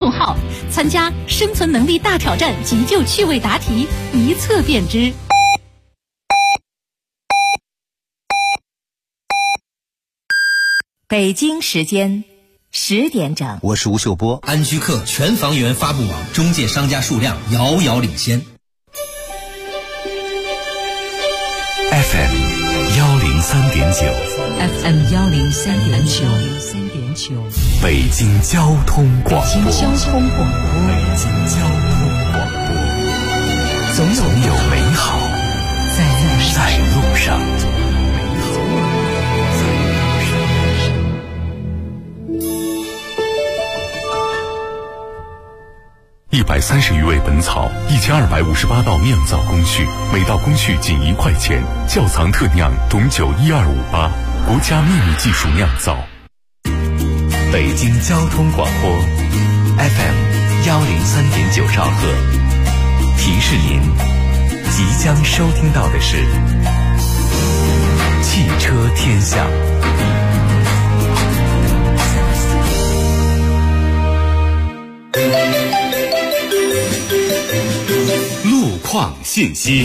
众号，参加生存能力大挑战急救趣味答题，一测便知。 北京时间10点整， 我是吴秀波。 安居客全房源发布网中介商家数量遥遥领先。 FM 103.9 FM 103.9， 北京交通广播。总有美好在路上。130余味本草，1258道酿造工序，每道工序仅1块钱。窖藏特酿董酒12588，国家秘密技术酿造。北京交通广播 FM 103.9兆赫，提示您即将收听到的是汽车天下。路况信息。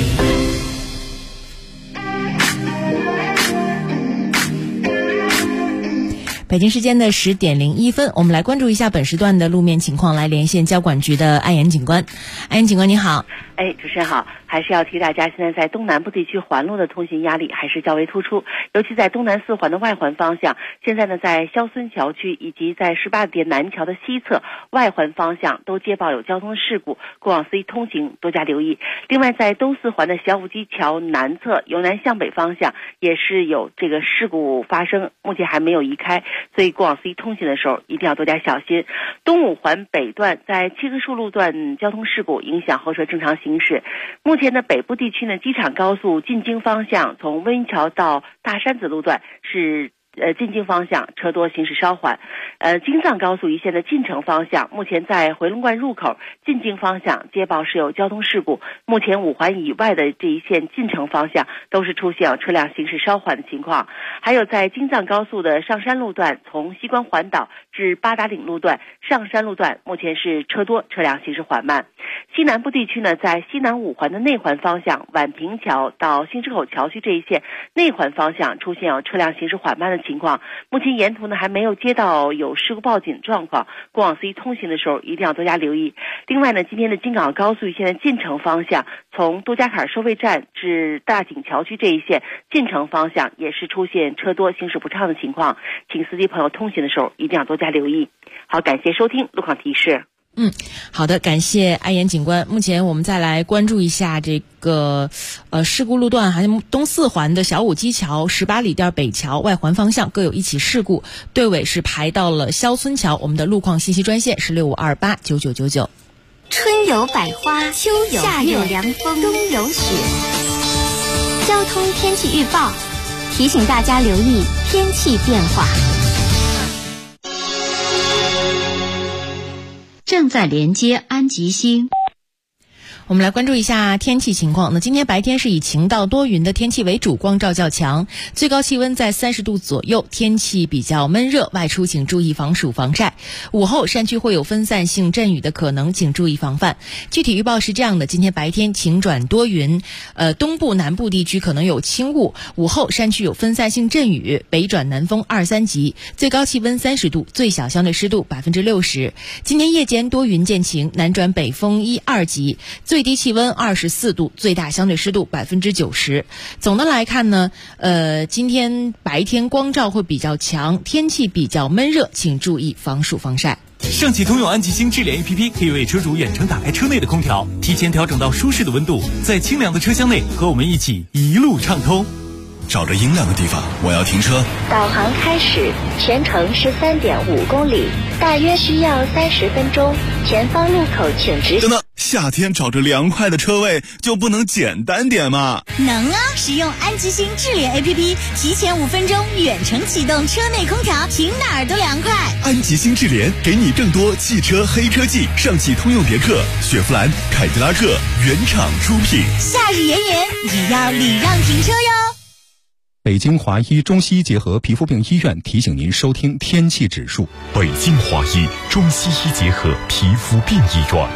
北京时间的10点01分，我们来关注一下本时段的路面情况，来连线交管局的安岩警官。安岩警官，你好。 主持人好。还是要提大家，现在在东南部地区环路的通行压力还是较为突出，尤其在东南4环的外环方向，现在呢在肖孙桥区以及在18点南桥的西侧外环方向都接报有交通事故，过往司机通行多加留意。另外在东4环的小武基桥南侧由南向北方向也是有这个事故发生，目前还没有移开，所以过往司机通行的时候一定要多加小心。东5环北段在七棵树路段交通事故影响后车正常行驶，目前的北部地区呢，机场高速进京方向从温榆桥到大山子路段是进京方向车多，行驶稍缓。京藏高速一线的进城方向，目前在回龙观入口进京方向接报是有交通事故，目前5环以外的这一线进城方向都是出现车辆行驶稍缓的情况。还有在京藏高速的上山路段，从西关环岛至八达岭路段上山路段，目前是车多，车辆行驶缓慢。西南部地区呢，在西南5环的内环方向，宛平桥到新市口桥区这一线内环方向出现有车辆行驶缓慢的情况，目前沿途呢还没有接到有事故报警状况，过往司机通行的时候一定要多加留意。另外呢，今天的京港高速一线的进城方向，从多家坎收费站至大井桥区这一线进城方向也是出现车多，行驶不畅的情况，请司机朋友通行的时候一定要多加留意。好，感谢收听路况提示。 好的，感谢安岩警官。目前我们再来关注一下这个事故路段，还有东4环的小武基桥、18里店北桥外环方向各有一起事故，队尾是排到了肖孙桥。我们的路况信息专线是65289999。 春有百花，秋有夏有凉风，冬有雪。交通天气预报提醒大家留意天气变化。 正在连接安吉星。 我们来关注一下天气情况。那今天白天是以晴到多云的天气为主，光照较强，最高气温在30度左右，天气比较闷热，外出请注意防暑防晒。午后山区会有分散性阵雨的可能，请注意防范。具体预报是这样的：今天白天晴转多云，东部南部地区可能有轻雾，午后山区有分散性阵雨，北转南风2、3级，最高气温30度，最小相对湿度60%。今天夜间多云见晴，南转北风1、2级，最低气温24度，最大相对湿度90%。总的来看呢，今天白天光照会比较强，天气比较闷热，请注意防暑防晒。 上汽通用安吉星智联 APP 可以为车主远程打开车内的空调，提前调整到舒适的温度，在清凉的车厢内和我们一起一路畅通。 找着阴凉的地方，我要停车。 导航开始，全程13.5公里，大约需要30分钟。前方路口请直行。 等等，夏天找着凉快的车位就不能简单点吗？ 能啊！使用安吉星智联 APP， 提前5分钟远程启动车内空调，停哪儿都凉快。 安吉星智联给你更多汽车黑科技，上汽通用别克、雪佛兰、凯迪拉克原厂出品。 夏日炎炎，也要礼让停车哟。 北京华医中西医结合皮肤病医院提醒您收听天气指数。 北京华医中西医结合皮肤病医院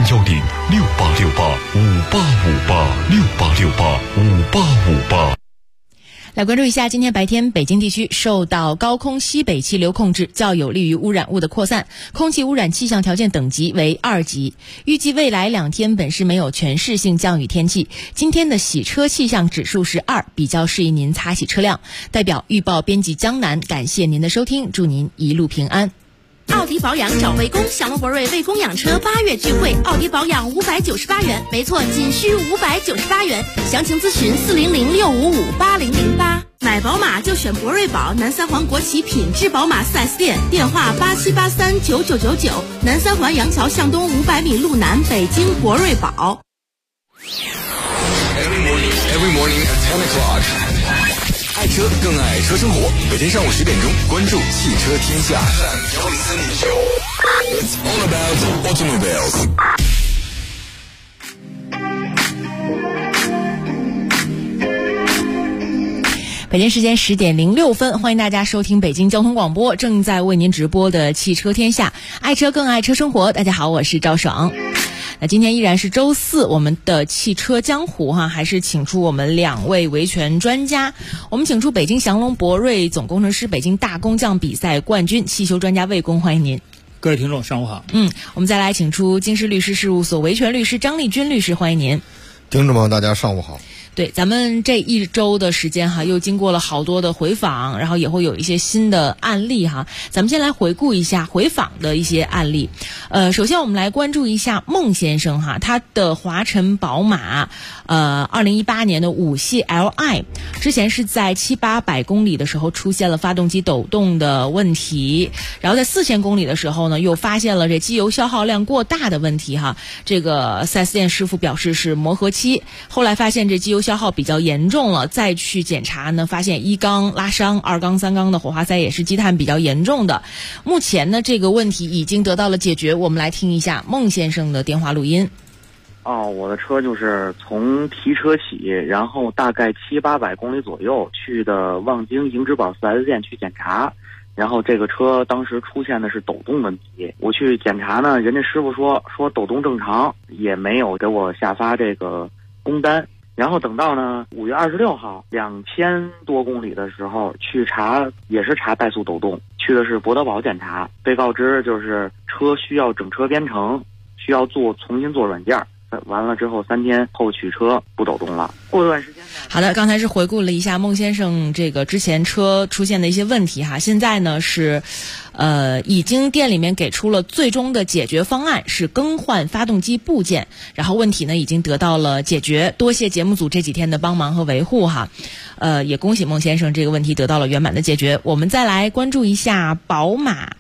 ，0106868585858 来关注一下今天白天北京地区受到高空西北气流控制，较有利于污染物的扩散，空气污染气象条件等级为2级。预计未来2天本市没有全市性降雨天气。今天的洗车气象指数是2，比较适宜您擦洗车辆。代表预报编辑江南，感谢您的收听，祝您一路平安。 奥迪保养找魏工，祥龙博瑞魏工养车8月聚会，奥迪保养598元，没错，仅需598元。详情咨询400655808。买宝马就选博瑞宝，南三环国企品质宝马 4S 店，电话87839999，南三环杨桥向东500米路南，北京博瑞宝。 Every morning at 10 o'clock. 爱车更爱车生活，每天上午10点钟，关注汽车天下。It's all about automobiles. 北京时间10点06分，欢迎大家收听北京交通广播正在为您直播的汽车天下，爱车更爱车生活。大家好，我是赵爽。那今天依然是周四，我们的汽车江湖还是请出我们2位维权专家。我们请出北京祥龙博瑞总工程师、北京大工匠比赛冠军、汽修专家魏工，欢迎您。 各位听众上午好。 我们再来请出京师律师事务所维权律师张立军律师，欢迎您。 听众们大家上午好。 对，咱们这一周的时间又经过了好多的回访，然后也会有一些新的案例咱们先来回顾一下回访的一些案例。首先我们来关注一下孟先生他的华晨宝马2018年的5系 Li 之前是在700-800公里的时候出现了发动机抖动的问题，然后在4000公里的时候呢又发现了这机油消耗量过大的问题这个 4S 店师傅表示是磨合期，后来发现这机油消耗比较严重了，再去检查呢发现1缸拉伤，2缸3缸的火花塞也是积碳比较严重的。目前呢这个问题已经得到了解决，我们来听一下孟先生的电话录音。 我的车就是从提车起，然后大概700-800公里左右去的望京盈之宝 4S 店去检查，然后这个车当时出现的是抖动问题。我去检查呢，人家师傅说抖动正常，也没有给我下发这个工单。然后等到呢5月26号2000多公里的时候去查，也是查怠速抖动，去的是博德堡检查，被告知就是车需要整车编程，需要重新做软件。完了之后3天后取车不抖动了。过段时间好的，刚才是回顾了一下孟先生这个之前车出现的一些问题现在呢是已经店里面给出了最终的解决方案，是更换发动机部件，然后问题呢已经得到了解决。多谢节目组这几天的帮忙和维护也恭喜孟先生这个问题得到了圆满的解决。我们再来关注一下宝马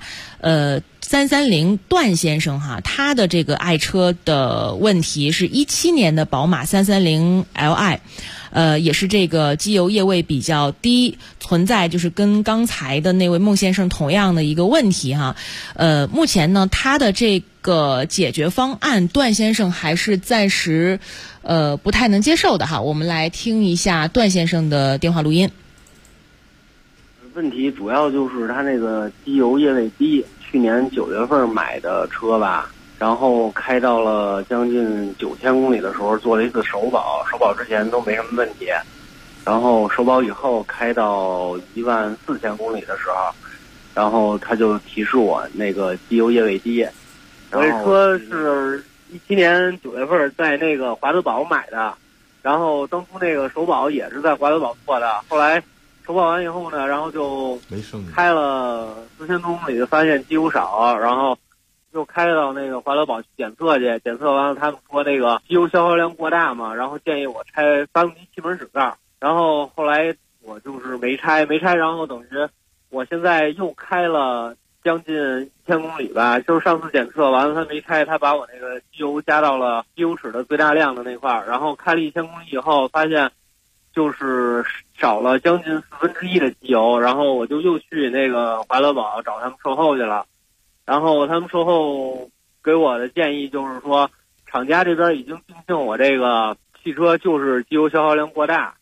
330段先生他的这个爱车的问题是17年的宝马330 Li，也是这个机油液位比较低，存在就是跟刚才的那位孟先生同样的一个问题目前呢他的这个解决方案段先生还是暂时不太能接受的我们来听一下段先生的电话录音。 问题主要就是他那个机油液位低，去年9月份买的车吧，然后开到了将近9000公里的时候做了一次首保，首保之前都没什么问题，然后首保以后开到14000公里的时候，然后他就提示我那个机油液位低。我这车是17年9月份在那个华德堡买的，然后当初那个首保也是在华德堡做的，后来首保完以后呢，然后就开了4000多公里，就发现机油少，然后又开到那个华德堡去检测去，检测完了他们说那个机油消耗量过大嘛，然后建议我拆发动机气门室盖，然后后来我就是没拆，然后等于我现在又开了将近1000公里吧，就是上次检测完了他没拆，他把我那个机油加到了机油尺的最大量的那块儿，然后开了1000公里以后发现就是少了将近1/4的机油，然后我就又去那个华德堡找他们售后去了，然后他们售后给我的建议就是说，厂家这边已经定性我这个汽车就是机油消耗量过大，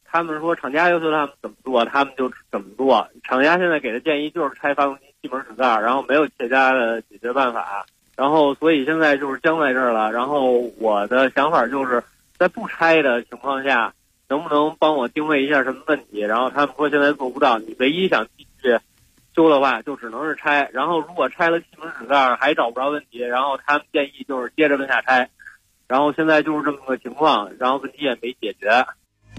他们说厂家要求他们怎么做，他们就怎么做。厂家现在给的建议就是拆发动机气门室盖，然后没有其他的解决办法。然后所以现在就是僵在这儿了。然后我的想法就是在不拆的情况下，能不能帮我定位一下什么问题？然后他们说现在做不到，你唯一想继续修的话就只能是拆。然后如果拆了气门室盖还找不着问题，然后他们建议就是接着往下拆。然后现在就是这么个情况，然后问题也没解决。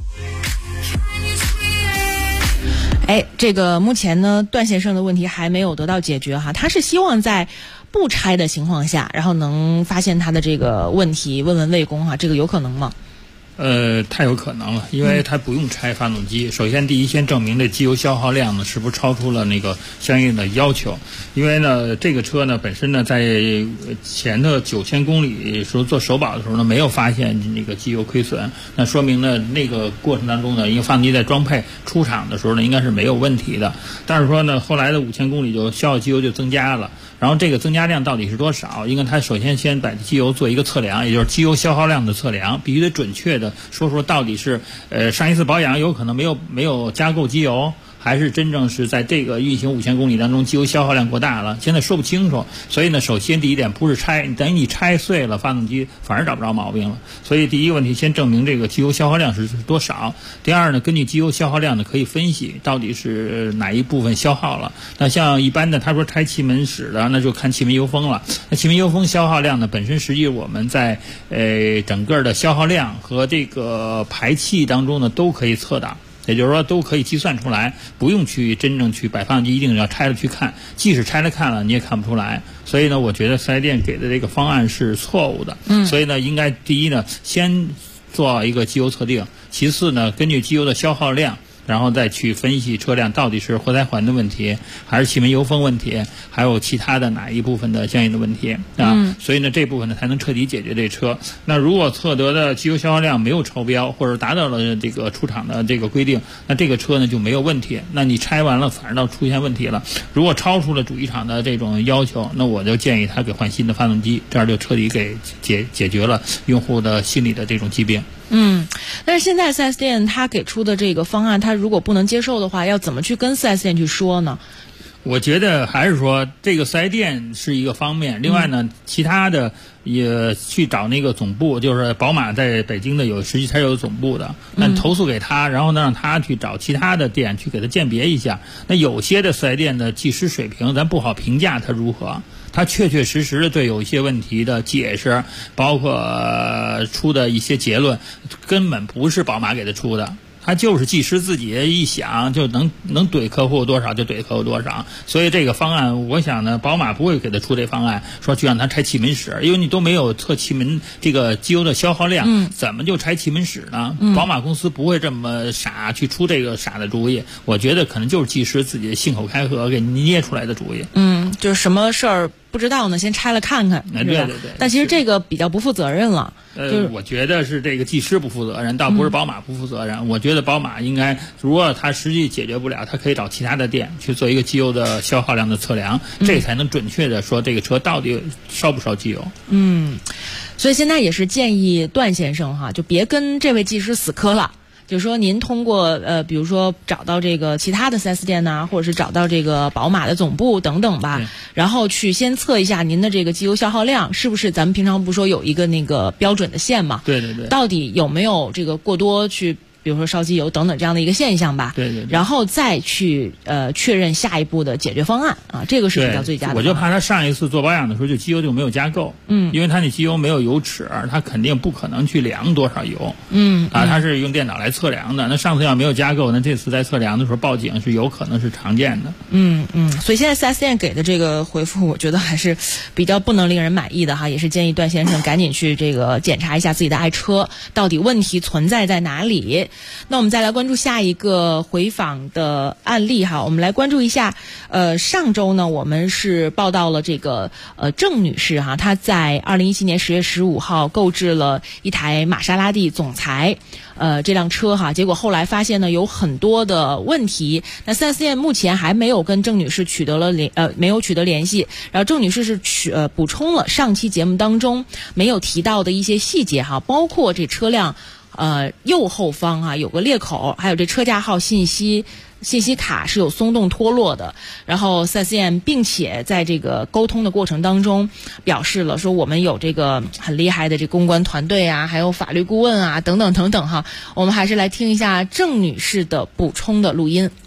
这个目前呢，段先生的问题还没有得到解决哈，他是希望在不拆的情况下，然后能发现他的这个问题，问问魏工哈，这个有可能吗？ 太有可能了，因为它不用拆发动机。首先，第一，先证明这机油消耗量呢是不是超出了那个相应的要求。因为呢，这个车呢本身呢在前的9000公里时候做首保的时候呢，没有发现那个机油亏损，那说明呢那个过程当中呢，因为发动机在装配出厂的时候呢，应该是没有问题的。但是说呢，后来的5000公里就消耗机油就增加了。然后这个增加量到底是多少？应该它首先把机油做一个测量，也就是机油消耗量的测量，必须得准确的说到底是上一次保养有可能没有加够机油，还是真正是在这个运行5000公里当中机油消耗量过大了，现在说不清楚。所以呢，首先第一点不是拆，等于你拆碎了发动机反而找不着毛病了。所以第一个问题先证明这个机油消耗量是多少。第二呢，根据机油消耗量呢可以分析到底是哪一部分消耗了。那像一般的他说拆气门室的，那就看气门油封了。那气门油封消耗量呢，本身实际我们在整个的消耗量和这个排气当中呢都可以测到。也就是说都可以计算出来，不用去真正去把发动机一定要拆了去看，即使拆了看了你也看不出来。所以呢，我觉得4S店给的这个方案是错误的。所以呢，应该第一呢，先做一个机油测定，其次呢，根据机油的消耗量，然后再去分析车辆到底是活塞环的问题，还是气门油封问题，还有其他的哪一部分的相应的问题啊。所以呢，这部分呢才能彻底解决这车。那如果测得的机油消耗量没有超标，或者达到了这个出厂的这个规定，那这个车呢就没有问题。那你拆完了反而倒出现问题了。如果超出了主机厂的这种要求，那我就建议他给换新的发动机，这样就彻底给解决了用户的心理的这种疾病。 但是现在 4S 店他给出的这个方案，他如果不能接受的话，要怎么去跟 4S 店去说呢？ 我觉得还是说这个4S店是一个方面，另外呢，其他的也去找那个总部，就是宝马在北京的实际才有总部的，那投诉给他，然后呢让他去找其他的店去给他鉴别一下。那有些的4S店的技师水平咱不好评价他如何，他确实的对有一些问题的解释，包括出的一些结论，根本不是宝马给他出的。他就是技师自己一想就能怼客户多少就怼客户多少，所以这个方案我想呢，宝马不会给他出这方案，说去让他拆气门室，因为你都没有测气门这个机油的消耗量，怎么就拆气门室呢？宝马公司不会这么傻去出这个傻的主意，我觉得可能就是技师自己信口开河给捏出来的主意。 就是什么事儿不知道呢，先拆了看看。 对。 但其实这个比较不负责任了。 我觉得是这个技师不负责任，倒不是宝马不负责任。我觉得宝马应该，如果他实际解决不了，他可以找其他的店去做一个机油的消耗量的测量，这才能准确的说这个车到底烧不烧机油。 所以现在也是建议段先生哈，就别跟这位技师死磕了。就是说您通过比如说找到这个其他的 4S 店呐，或者是找到这个宝马的总部等等吧，然后去先测一下您的这个机油消耗量是不是咱们平常不说有一个那个标准的线嘛？ 对。 到底有没有这个过多去比如说烧机油等等这样的一个现象吧， 对， 然后再去确认下一步的解决方案啊，这个是比较最佳的。 我就怕他上一次做保养的时候就机油就没有加够，因为他那机油没有油尺，他肯定不可能去量多少油，他是用电脑来测量的。那上次要没有加够，那这次在测量的时候报警是有可能是常见的。 所以现在 4S 店给的这个回复，我觉得还是比较不能令人满意的哈，也是建议段先生赶紧去这个检查一下自己的爱车到底问题存在在哪里。那我们再来关注下一个回访的案例哈，我们来关注一下，上周呢我们是报道了这个郑女士哈，她在2017年10月15号购置了一台玛莎拉蒂总裁这辆车哈，结果后来发现呢有很多的问题，那 4S 店目前还没有跟郑女士没有取得联系，然后郑女士是补充了上期节目当中没有提到的一些细节哈，包括这车辆右后方啊有个裂口，还有这车架号信息卡是有松动脱落的。然后 4S 店并且在这个沟通的过程当中表示了说，我们有这个很厉害的这公关团队啊，还有法律顾问啊，等等等等哈。我们还是来听一下郑女士的补充的录音。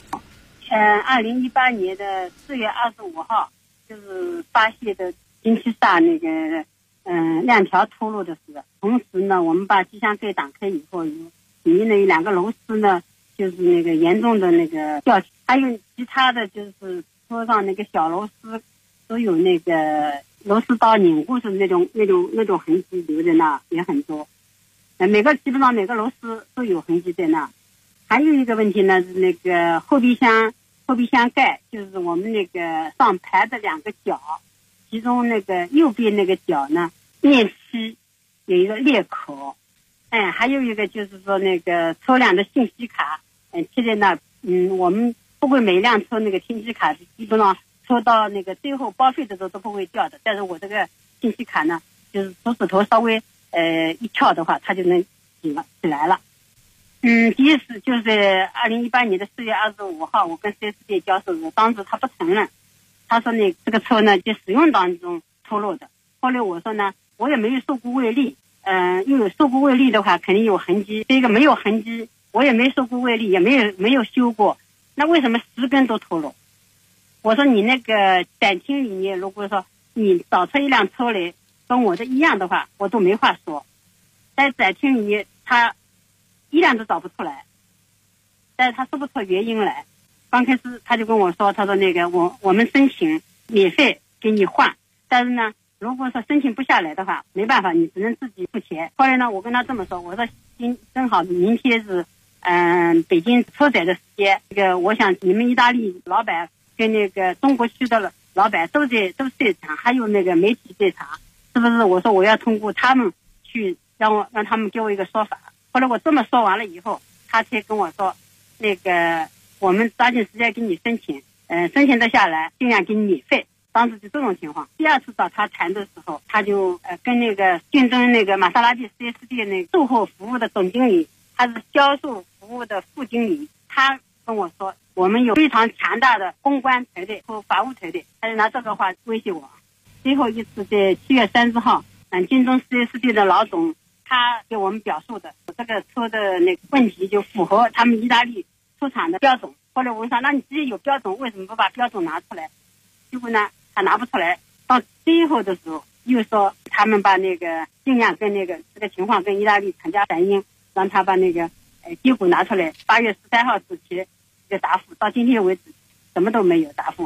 2018年的4月25号，就是发现的进气刹那个链条脱落的事。同时呢，我们把机箱盖打开以后，里面的2个螺丝呢，就是那个严重的那个掉，还有其他的就是车上那个小螺丝都有那个螺丝刀拧过的那种痕迹留在那也很多。基本上每个螺丝都有痕迹在那。还有一个问题呢，是那个后备箱盖，就是我们那个上排的2个角，其中那个右边那个角呢，面漆有一个裂口。还有一个就是说那个车辆的信息卡，贴在那。我们不会每辆车那个信息卡基本上车到那个最后报废的时候都不会掉的，但是我这个信息卡呢，就是手指头稍微一跳的话，它就能起来了。第一次就是2018年的4月25号，我跟 4S 店交手时，当时他不承认，他说这个车呢在使用当中脱落的。后来我说呢，我也没有受过外力，又有受过外力的话肯定有痕迹，这个没有痕迹，我也没受过外力，也没有修过，那为什么10根都脱落？我说你那个展厅里面，如果说你找出一辆车来跟我的一样的话，我都没话说。在展厅里面他一辆都找不出来，但是他说不出原因来。刚开始他就跟我说，他说那个我们申请免费给你换，但是呢，如果说申请不下来的话，没办法，你只能自己付钱。后来呢，我跟他这么说，我说正好明天是北京车展的时间，我想你们意大利老板跟那个中国区的老板都在场，还有那个媒体在场，是不是？我说我要通过他们去让他们给我一个说法。后来我这么说完了以后，他才跟我说，那个我们抓紧时间给你申请，申请得下来尽量给你免费。当时就这种情况。第2次找他谈的时候，他就跟那个竞争那个玛莎拉蒂 4S 店那个售后服务的总经理，他是销售服务的副经理，他跟我说，我们有非常强大的公关团队和法务团队，他就拿这个话威胁我。最后一次在7月30号，京东 4S 店的老总，他给我们表述的这个车的那个问题就符合他们意大利出厂的标准。后来我问他，那你直接有标准，为什么不把标准拿出来？结果呢，他拿不出来。到最后的时候，又说他们把那个尽量跟那个这个情况跟意大利厂家反映，让他把那个结果拿出来。8月13号之前一个答复，到今天为止什么都没有答复。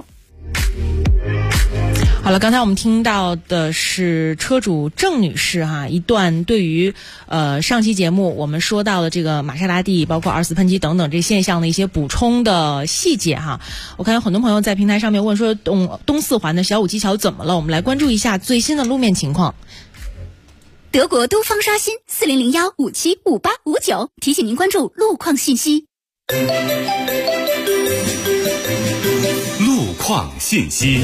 好了，刚才我们听到的是车主郑女士一段对于上期节目我们说到的这个玛莎拉蒂包括2次喷漆等等这现象的一些补充的细节我看有很多朋友在平台上面问说东4环的小武基桥怎么了，我们来关注一下最新的路面情况。 德国东方刷新4001575859，提醒您关注路况信息。 路况信息。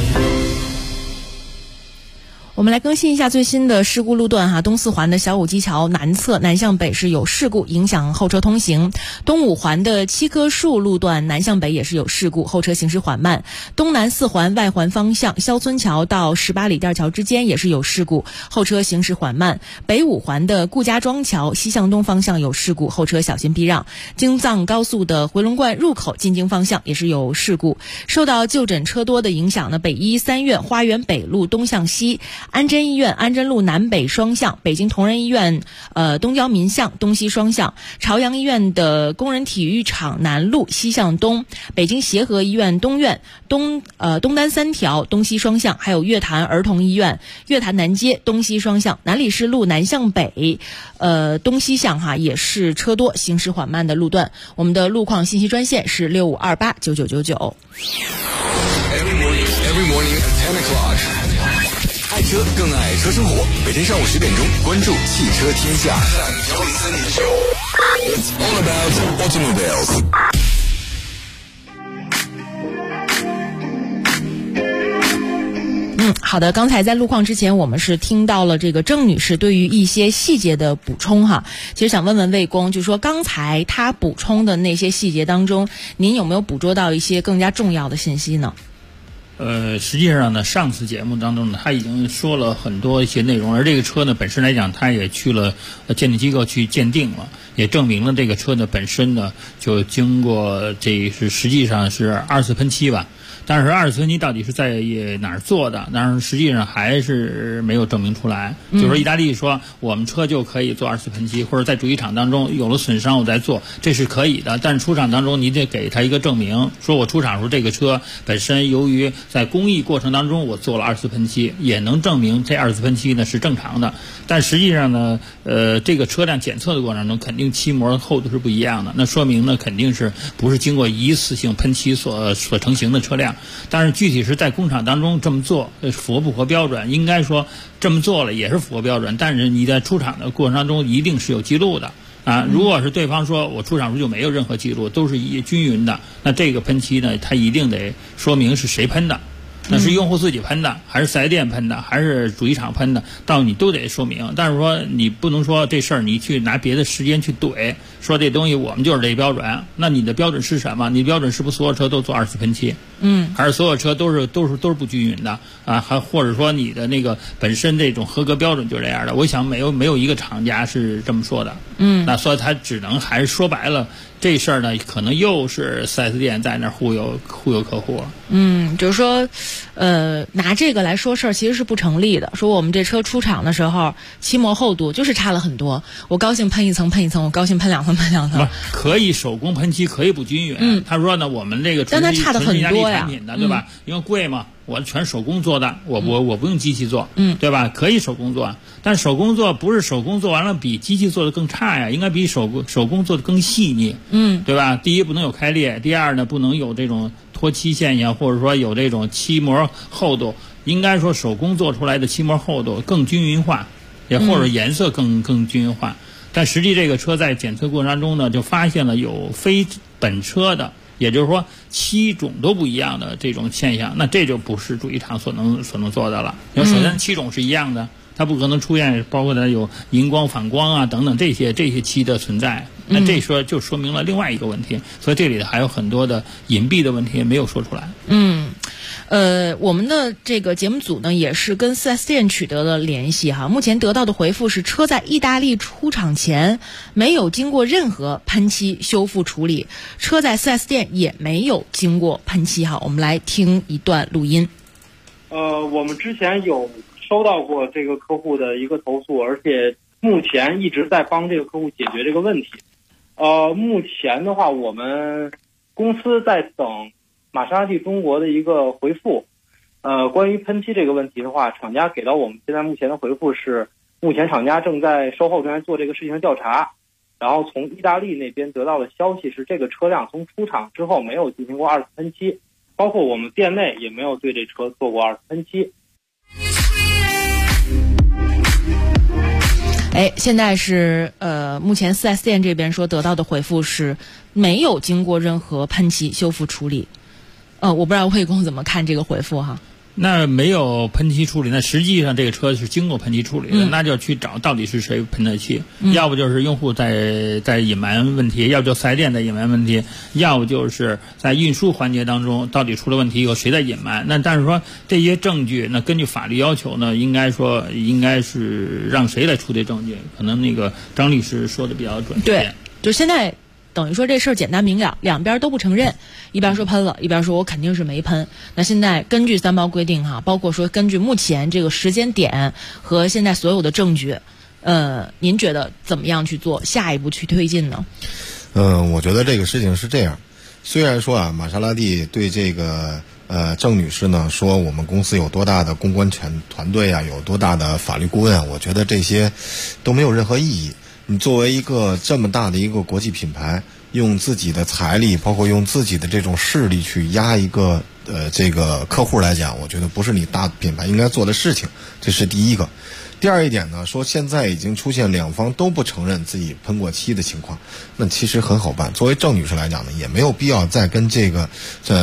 我们来更新一下最新的事故路段东4环的小武基桥南侧南向北是有事故，影响后车通行。东5环的7棵树路段南向北也是有事故，后车行驶缓慢。东南4环外环方向肖村桥到18里店桥之间也是有事故，后车行驶缓慢。北5环的顾家庄桥西向东方向有事故，后车小心避让。京藏高速的回龙观入口进京方向也是有事故。受到就诊车多的影响呢，北医3院花园北路东向西，安贞医院安贞路南北双向，北京同仁医院东郊民巷东西双向，朝阳医院的工人体育场南路西向东，北京协和医院东院东单3条东西双向，还有乐坛儿童医院乐坛南街东西双向，南礼士路南向北东西向也是车多行驶缓慢的路段。我们的路况信息专线是65289999。 Every morning at 10 o'clock. 爱车更爱车生活，每天上午10点钟，关注汽车天下。It's all about automobiles. 好。 好的，刚才在路况之前，我们是听到了这个郑女士对于一些细节的补充哈。其实想问问魏工，就说刚才她补充的那些细节当中，您有没有捕捉到一些更加重要的信息呢？ 实际上呢，上次节目当中呢，他已经说了很多一些内容，而这个车呢本身来讲，他也去了鉴定机构去鉴定了，也证明了这个车呢本身呢就经过实际上是2次喷漆吧。但是2次喷漆到底是在哪儿做的？但是实际上还是没有证明出来。就是说，意大利说我们车就可以做2次喷漆，或者在主机厂当中有了损伤我再做，这是可以的。但是出厂当中你得给他一个证明，说我出厂时候这个车本身由于在工艺过程当中我做了2次喷漆，也能证明这2次喷漆呢是正常的。但实际上呢，这个车辆检测的过程中肯定漆膜厚度是不一样的，那说明呢肯定是不是经过一次性喷漆所成型的车辆。但是具体是在工厂当中这么做符合不符合标准，应该说这么做了也是符合标准，但是你在出厂的过程当中一定是有记录的啊。如果是对方说我出厂时就没有任何记录，都是均匀的，那这个喷漆呢它一定得说明是谁喷的，那是用户自己喷的，还是4S店喷的，还是主机厂喷的，到你都得说明。但是说你不能说这事儿你去拿别的时间去怼，说这东西我们就是这标准，那你的标准是什么？你标准是不是所有车都做2次喷漆？还是所有车都是不均匀的啊？还或者说你的那个本身这种合格标准就是这样的？我想没有一个厂家是这么说的。那所以他只能还是说白了，这事儿呢可能又是4S店在那儿忽悠客户。 就是说拿这个来说事儿其实是不成立的。说我们这车出厂的时候漆膜厚度就是差了很多，我高兴喷一层，我高兴喷2层可以手工喷漆，可以不均匀。他说呢我们这个但它差的很多呀， 产品的对吧？因为贵嘛，我全手工做的，我不用机器做，对吧？可以手工做，但手工做不是手工做完了比机器做的更差呀，应该比手工做的更细腻，对吧？第一不能有开裂，第二呢不能有这种脱漆现象，或者说有这种漆膜厚度，应该说手工做出来的漆膜厚度更均匀化，也或者颜色更均匀化。但实际这个车在检测过程当中呢，就发现了有非本车的，也就是说漆种都不一样的这种现象，那这就不是主机厂所能做的了。因为首先漆种是一样的，它不可能出现包括它有荧光反光啊等等这些漆的存在，那这就说明了另外一个问题，所以这里还有很多的隐蔽的问题没有说出来。 我们的这个节目组呢也是跟 4S 店取得了联系哈，目前得到的回复是车在意大利出厂前没有经过任何喷漆修复处理，车在 4S 店也没有经过喷漆哈。我们来听一段录音。 我们之前有收到过这个客户的一个投诉，而且目前一直在帮这个客户解决这个问题。目前的话，我们公司在等玛莎拉蒂中国的一个回复。关于喷漆这个问题的话，厂家给到我们现在目前的回复是，目前厂家正在售后正在做这个事情的调查，然后从意大利那边得到的消息是，这个车辆从出厂之后没有进行过2次喷漆，包括我们店内也没有对这车做过2次喷漆。 现在是目前 4S 店这边说得到的回复是没有经过任何喷漆修复处理。我不知道魏工怎么看这个回复哈。 那没有喷漆处理，那实际上这个车是经过喷漆处理的，那就去找到底是谁喷的漆，要不就是用户在隐瞒问题，要不就4S店在隐瞒问题，要不就是在运输环节当中到底出了问题以后谁在隐瞒。那但是说这些证据，那根据法律要求呢，应该是让谁来出这证据？可能那个张律师说的比较准确。 对，就现在等于说这事儿简单明了，两边都不承认，一边说喷了，一边说我肯定是没喷。那现在根据3包规定哈，包括说根据目前这个时间点和现在所有的证据，您觉得怎么样去做下一步去推进呢？ 我觉得这个事情是这样，虽然说玛莎拉蒂对这个郑女士呢说我们公司有多大的公关团队啊，有多大的法律顾问，我觉得这些都没有任何意义。你作为一个这么大的一个国际品牌，用自己的财力，包括用自己的这种势力去压一个这个客户来讲，我觉得不是你大品牌应该做的事情，这是第一个。 第二一点呢，说现在已经出现两方都不承认自己喷过漆的情况，那其实很好办。作为郑女士来讲呢，也没有必要再跟这个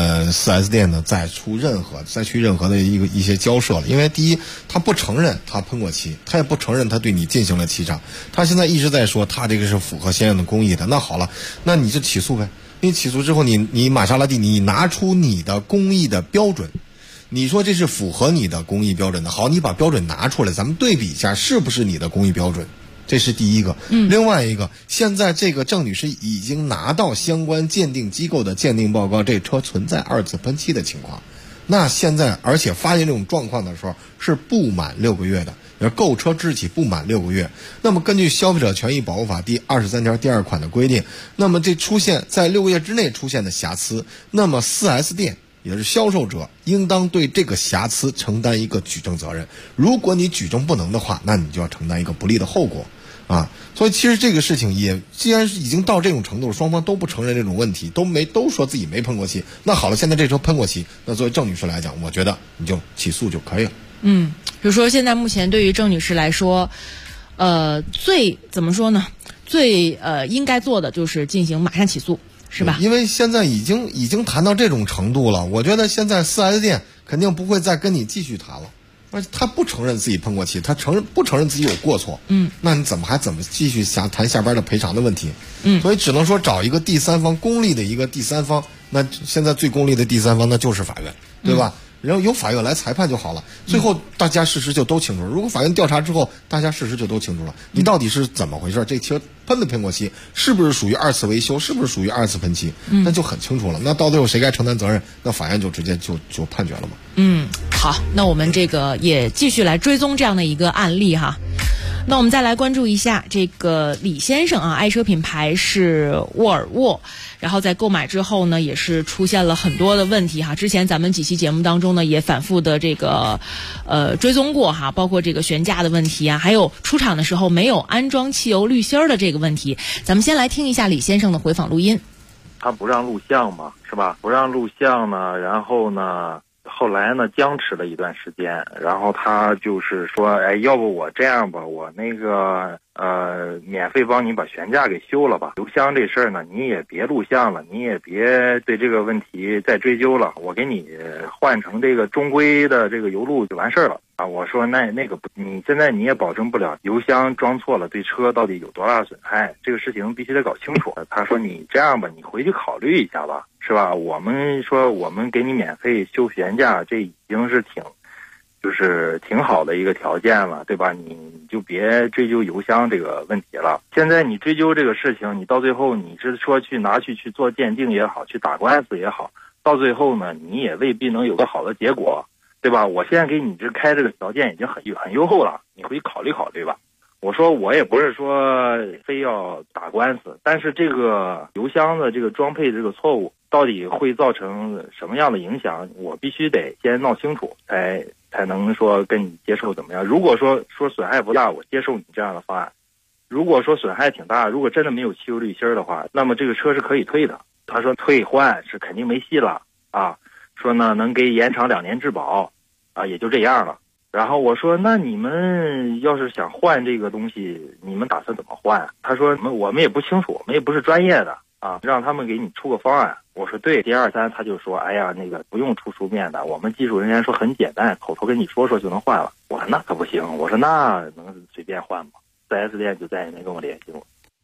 4S 店呢再去任何的一些交涉了。因为第一，他不承认他喷过漆，他也不承认他对你进行了漆厂，他现在一直在说他这个是符合现有的工艺的。那好了，那你就起诉呗。你起诉之后，你玛莎拉蒂，你拿出你的工艺的标准。你说这是符合你的工艺标准的，好，你把标准拿出来，咱们对比一下是不是你的工艺标准，这是第一个。另外一个，现在这个郑女士已经拿到相关鉴定机构的鉴定报告，这车存在2次喷漆的情况。那现在而且发现这种状况的时候是不满6个月的，也购车之日起不满6个月。那么根据消费者权益保护法第23条第2款的规定，那么这出现在6个月之内出现的瑕疵，那么 4S 店也是销售者应当对这个瑕疵承担一个举证责任。如果你举证不能的话，那你就要承担一个不利的后果啊。所以其实这个事情也既然已经到这种程度，双方都不承认这种问题，都说自己没喷过漆，那好了，现在这车喷过漆，那作为郑女士来讲，我觉得你就起诉就可以了。 比如说现在目前对于郑女士来说，最怎么说呢？最应该做的就是进行马上起诉。是吧？因为现在已经谈到这种程度了，我觉得现在4S 店肯定不会再跟你继续谈了。而且他不承认自己喷过漆，他不承认自己有过错，那你怎么继续谈下边的赔偿的问题？所以只能说找一个第三方，公立的一个第三方。那现在最公立的第三方那就是法院，对吧？然后由法院来裁判就好了，最后大家事实就都清楚了。如果法院调查之后，大家事实就都清楚了，你到底是怎么回事？这车喷没喷过漆，是不是属于2次维修，是不是属于2次喷漆，那就很清楚了。那到最后谁该承担责任？那法院就直接就判决了嘛。 好，那我们这个也继续来追踪这样的一个案例哈。那我们再来关注一下这个李先生啊，爱车品牌是沃尔沃，然后在购买之后呢，也是出现了很多的问题哈。之前咱们几期节目当中呢，也反复的这个追踪过哈，包括这个悬架的问题啊，还有出厂的时候没有安装汽油滤芯的这个问题。咱们先来听一下李先生的回访录音。 他不让录像嘛，是吧？不让录像呢，然后呢，后来呢僵持了一段时间，然后他就是说，哎，要不我这样吧，我那个免费帮你把悬架给修了吧。油箱这事儿呢，你也别录像了，你也别对这个问题再追究了，我给你换成这个中规的这个油路就完事儿了啊。我说那个不，你现在你也保证不了油箱装错了对车到底有多大损害，这个事情必须得搞清楚。他说你这样吧，你回去考虑一下吧，是吧？我们说我们给你免费修悬架，这已经是挺好的一个条件了，对吧？你就别追究油箱这个问题了。现在你追究这个事情，你到最后你是说拿去做鉴定也好，去打官司也好，到最后呢，你也未必能有个好的结果，对吧？我现在给你开这个条件已经很优厚了，你回去考虑考虑吧。我说我也不是说非要打官司，但是这个油箱的这个装配这个错误到底会造成什么样的影响，我必须得先闹清楚，才能说跟你接受怎么样。如果说损害不大，我接受你这样的方案；如果说损害挺大，如果真的没有汽油滤芯的话，那么这个车是可以退的。他说退换是肯定没戏了啊，说呢能给延长2年质保啊，也就这样了。然后我说那你们要是想换这个东西，你们打算怎么换？他说我们也不清楚，我们也不是专业的啊，让他们给你出个方案。我说对，第二三他就说，哎呀，那个不用出书面的，我们技术人员说很简单，口头跟你说就能换了。我说那可不行，我说那能随便换吗？4S店就再也没跟我联系过。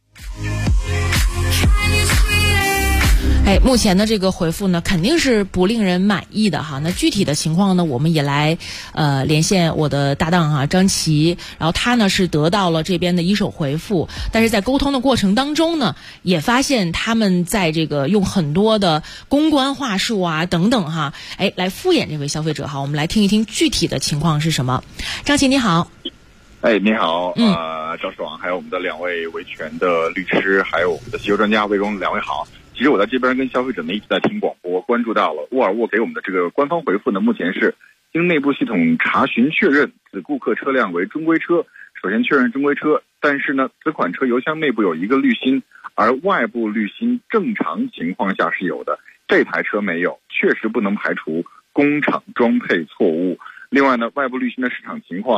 目前的这个回复呢，肯定是不令人满意的哈。那具体的情况呢，我们也来连线我的搭档哈张琪，然后他呢是得到了这边的一手回复，但是在沟通的过程当中呢，也发现他们在这个用很多的公关话术啊等等哈，来敷衍这位消费者哈。我们来听一听具体的情况是什么。张琪你好。 你好，赵爽，还有我们的2位维权的律师，还有我们的汽油专家魏工，2位好。其实我在这边跟消费者们一直在听广播，关注到了沃尔沃给我们的这个官方回复呢，目前是经内部系统查询确认，此顾客车辆为中规车。首先确认中规车，但是呢，此款车油箱内部有一个滤芯，而外部滤芯正常情况下是有的，这台车没有，确实不能排除工厂装配错误。另外呢，外部滤芯的市场情况，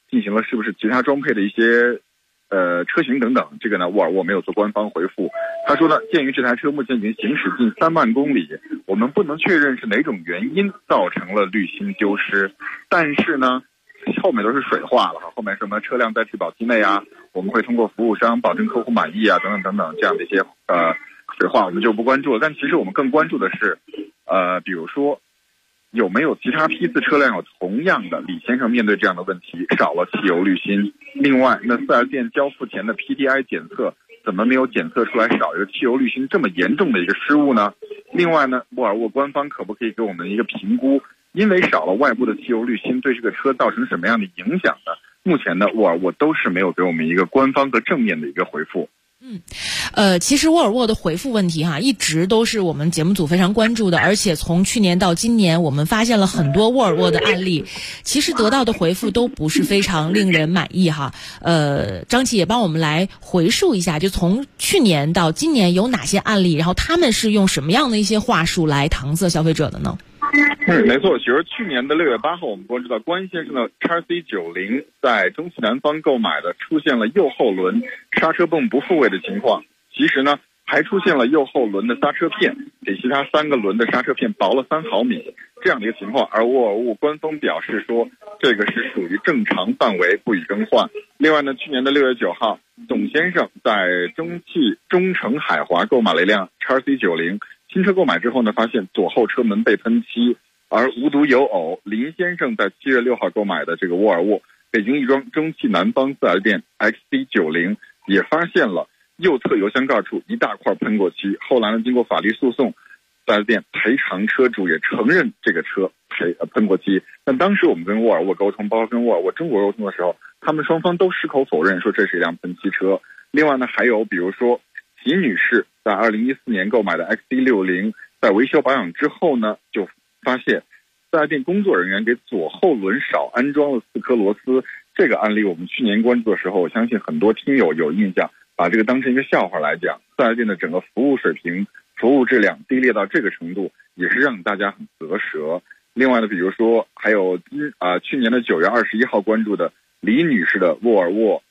进行了是不是其他装配的一些车型等等，这个呢沃尔沃没有做官方回复。他说呢，鉴于这台车目前已经行驶近3万公里，我们不能确认是哪种原因造成了滤芯丢失，但是呢后面都是水话了，后面什么车辆在质保期内啊，我们会通过服务商保证客户满意啊，等等等等这样的一些水话我们就不关注了。但其实我们更关注的是比如说有没有其他批次车辆有同样的李先生面对这样的问题，少了汽油滤芯。另外那 4S 店交付前的 PDI 检测怎么没有检测出来少一个汽油滤芯这么严重的一个失误呢？另外呢，沃尔沃官方可不可以给我们一个评估，因为少了外部的汽油滤芯对这个车造成什么样的影响呢？目前呢，沃尔沃都是没有给我们一个官方和正面的一个回复。 其实沃尔沃的回复问题一直都是我们节目组非常关注的，而且从去年到今年，我们发现了很多沃尔沃的案例，其实得到的回复都不是非常令人满意张琪也帮我们来回述一下，就从去年到今年有哪些案例，然后他们是用什么样的一些话术来搪塞消费者的呢？ 没错，其实去年的6月8号，我们关注到关先生的 XC90 在中汽南方购买的出现了右后轮刹车泵不复位的情况，其实呢还出现了右后轮的刹车片比其他3个轮的刹车片薄了3毫米这样的一个情况，而沃尔沃官方表示说这个是属于正常范围，不予更换。另外呢，去年的6月9号，董先生在中城海华购买了一辆 XC90，新车购买之后呢，发现左后车门被喷漆，而无独有偶，林先生在7月6号购买的这个沃尔沃北京亦庄中汽南方 4S 店 XC90 也发现了右侧油箱盖处一大块喷过漆。后来呢，经过法律诉讼，4S 店赔偿车主也承认这个车喷过漆。但当时我们跟沃尔沃沟通，包括跟沃尔沃中国沟通的时候，他们双方都矢口否认说这是一辆喷漆车。另外呢，还有比如说齐女士在2014年购买的 XC60， 在维修保养之后呢，就发现4S店工作人员给左后轮少安装了4颗螺丝。这个案例我们去年关注的时候，我相信很多听友有印象，把这个当成一个笑话来讲。4S店的整个服务水平、服务质量低劣到这个程度，也是让大家很啧舌。另外呢，比如说还有去年的9月21号关注的李女士的沃尔沃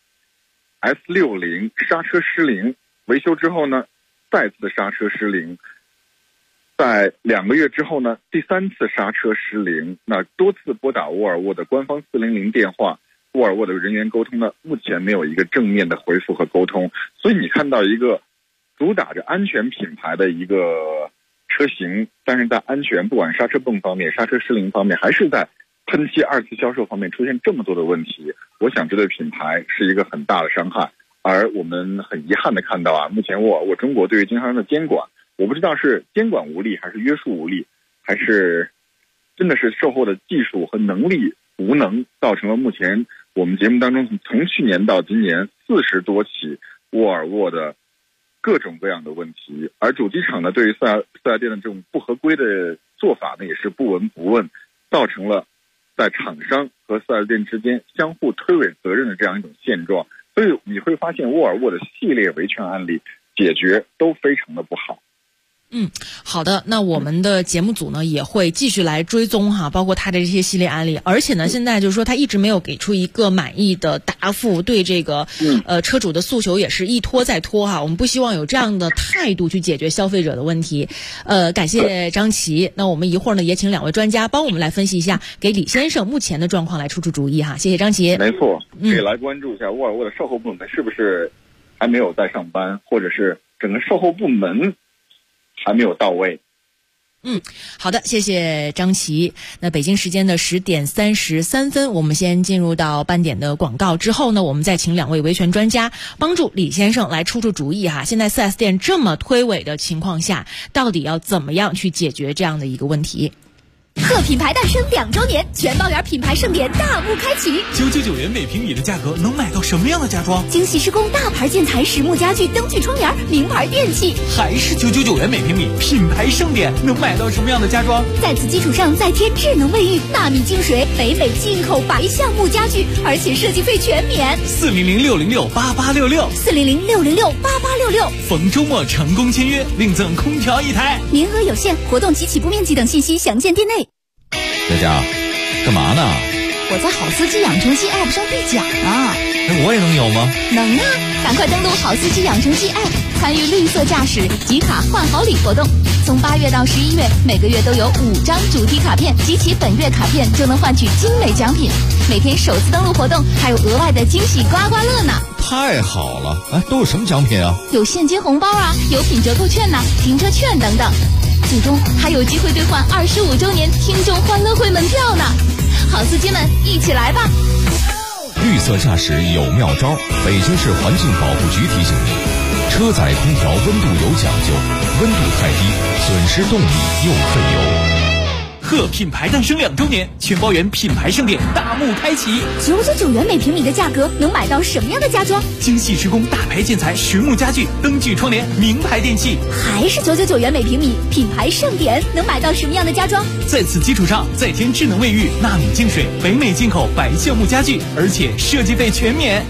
S60 刹车失灵，维修之后呢，再次刹车失灵，在2个月之后呢，第3次刹车失灵。那多次拨打沃尔沃的官方400电话，沃尔沃的人员沟通呢，目前没有一个正面的回复和沟通。所以你看到一个主打着安全品牌的一个车型，但是在安全不管刹车泵方面、刹车失灵方面，还是在喷漆2次销售方面出现这么多的问题，我想这对品牌是一个很大的伤害。而我们很遗憾的看到目前沃尔沃中国对于经销商的监管，我不知道是监管无力，还是约束无力，还是真的是售后的技术和能力无能，造成了目前我们节目当中从去年到今年40多起沃尔沃的各种各样的问题。而主机厂呢，对于4S店的这种不合规的做法呢，也是不闻不问，造成了在厂商和4S店之间相互推诿责任的这样一种现状。所以你会发现沃尔沃的系列维权案例解决都非常的不好。 好的，那我们的节目组呢也会继续来追踪包括他的这些系列案例，而且呢现在就是说他一直没有给出一个满意的答复，对这个车主的诉求也是一拖再拖我们不希望有这样的态度去解决消费者的问题。感谢张琪，那我们一会儿呢也请2位专家帮我们来分析一下，给李先生目前的状况来出主意谢谢张琪。 没错，可以来关注一下沃尔沃的售后部门是不是还没有在上班，或者是整个售后部门还没有到位。 好的，谢谢张琪。那北京时间的10点33分，我们先进入到半点的广告，之后呢，我们再请2位维权专家帮助李先生来出主意现在 4S 店这么推诿的情况下，到底要怎么样去解决这样的一个问题？ 贺品牌诞生2周年，全包圆品牌盛典大幕开启。 999元每平米的价格能买到什么样的家装？ 精细施工大牌建材、实木家具、灯具窗帘、名牌电器， 还是999元每平米，品牌盛典能买到什么样的家装？ 在此基础上再添智能卫浴、纳米净水、北美进口白橡木家具，而且设计费全免。 400-606-8866，400-606-8866，逢周末成功签约，另赠空调1台， 名额有限，活动及起步面积等信息详见店内。 佳佳，干嘛呢？ 我在好司机养成记 App 上兑奖呢。 那我也能有吗？ 能啊！赶快登录好司机养成记 App， 参与绿色驾驶集卡换好礼活动。从8月到11月，每个月都有5张主题卡片，集齐本月卡片就能换取精美奖品。每天首次登录活动还有额外的惊喜刮刮乐呢！ 太好了！哎，都有什么奖品啊？ 有现金红包啊，有品折扣券呐、停车券等等。最终还有机会兑换25周年听众欢乐会门票呢！好司机们，一起来吧！ 绿色驾驶有妙招，北京市环境保护局提醒您：车载空调温度有讲究，温度太低，损失动力又费油。 贺品牌诞生2周年，全包圆品牌盛典大幕开启。 999元每平米的价格，能买到什么样的家装？ 精细施工大牌建材、实木家具、灯具窗帘、名牌电器。 还是999元每平米，品牌盛典能买到什么样的家装？ 在此基础上，再添智能卫浴、纳米净水、北美进口白橡木家具，而且设计费全免。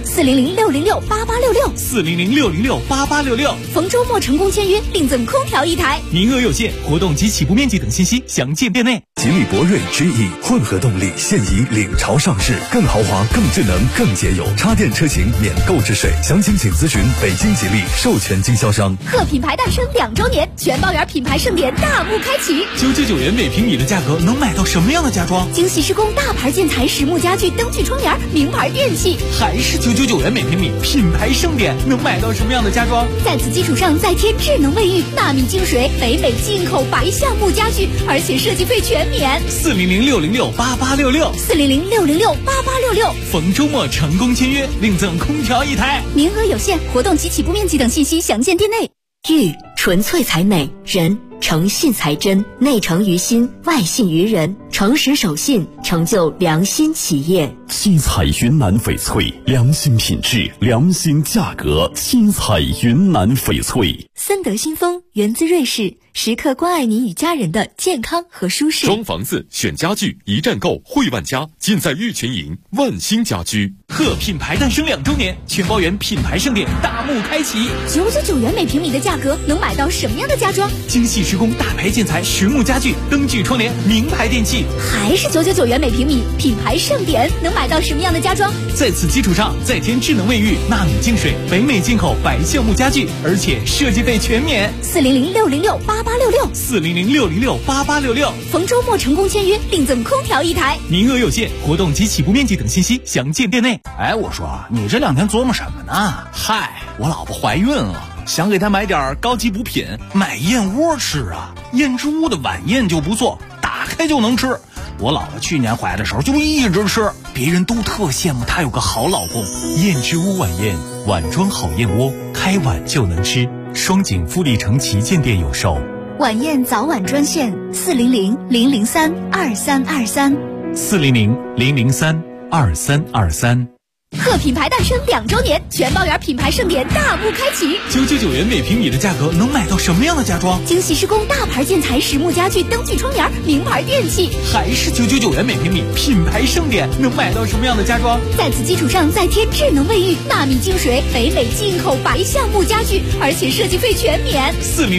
400-606-8866，400-606-8866，逢周末成功签约，另赠空调1台， 名额有限，活动及起步面积等信息详见店内。 吉利博瑞 GE 混合动力现已领潮上市，更豪华、更智能、更节油，插电车型免购置税，详情请咨询北京吉利授权经销商。 贺品牌诞生2周年，全包圆品牌盛典大幕开启。 999元每平米的价格，能买到什么样的家装？ 精细施工大牌建材、实木家具、灯具窗帘、名牌电器。 还是999元每平米，品牌盛典能买到什么样的家装？ 在此基础上再添智能卫浴、纳米净水、北美进口白橡木家具，而且设计费全免。 400-606-8866，400-606-8866，逢周末成功签约，另赠空调1台， 名额有限，活动及起步面积等信息详见店内。 玉纯粹才美，人诚信才真，内诚于心，外信于人，诚实守信，成就良心企业。 七彩云南翡翠，良心品质，良心价格。七彩云南翡翠， 森德新风源自瑞士，时刻关爱您与家人的健康和舒适。 装房子选家具，一站购汇万家，尽在玉泉营万兴家居。 贺品牌诞生2周年，全包圆品牌盛典大幕开启。 999元每平米的价格，能买到什么样的家装？ 精细施工大牌建材、实木家具、灯具窗帘、名牌电器。 还是999元每平米，品牌盛典能买到什么样的家装？ 在此基础上再添智能卫浴、纳米净水、北美进口白橡木家具，而且设计费全免。 400-606-8866，400-606-8866， 逢周末成功签约，另赠空调1台， 名额有限，活动及起步面积等信息详见店内。 哎，我说你这2天琢磨什么呢？嗨，我老婆怀孕了，想给她买点高级补品，买燕窝吃啊。燕之屋的晚宴就不错，打开就能吃。我老婆去年怀的时候就一直吃，别人都特羡慕她有个好老公。 燕之屋晚宴，碗装好燕窝，开碗就能吃。双井富力城旗舰店有售。 晚宴早晚专线 400-003-2323，400-003-2323。 贺品牌诞生2周年，全包圆品牌盛典大幕开启。 999元每平米的价格，能买到什么样的家装？ 精细施工大牌建材、实木家具、灯具窗帘、名牌电器。 还是999元每平米，品牌盛典能买到什么样的家装？ 在此基础上再添智能卫浴、纳米净水、北美进口白橡木家具，而且设计费全免。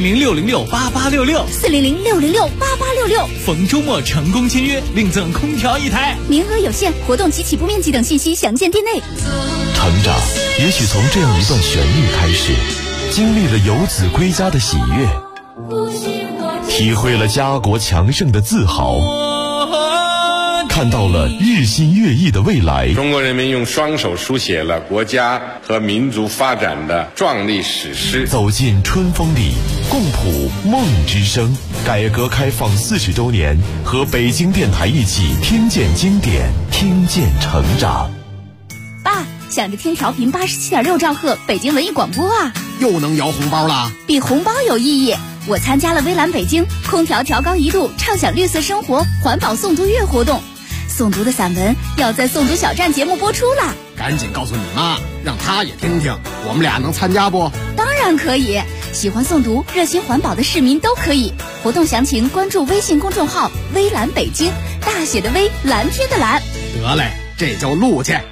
400-606-8866，400-606-8866，逢周末成功签约，另赠空调1台， 名额有限，活动及起步面积等信息详见店内。 成长也许从这样一段旋律开始，经历了游子归家的喜悦，体会了家国强盛的自豪，看到了日新月异的未来。 中国人民用双手书写了国家和民族发展的壮丽史诗。 走进春风里，共谱梦之声。改革开放40周年，和北京电台一起听见经典，听见成长。 爸，想着听调频87.6兆赫北京文艺广播啊， 又能摇红包了？ 比红包有意义。我参加了微蓝北京空调调高1度畅享绿色生活环保诵读月活动，诵读的散文要在诵读小站节目播出了。 赶紧告诉你妈，让她也听听，我们俩能参加不？ 当然可以，喜欢诵读热心环保的市民都可以。活动详情关注微信公众号微蓝北京，大写的微，蓝天的蓝。 得嘞，这就录去。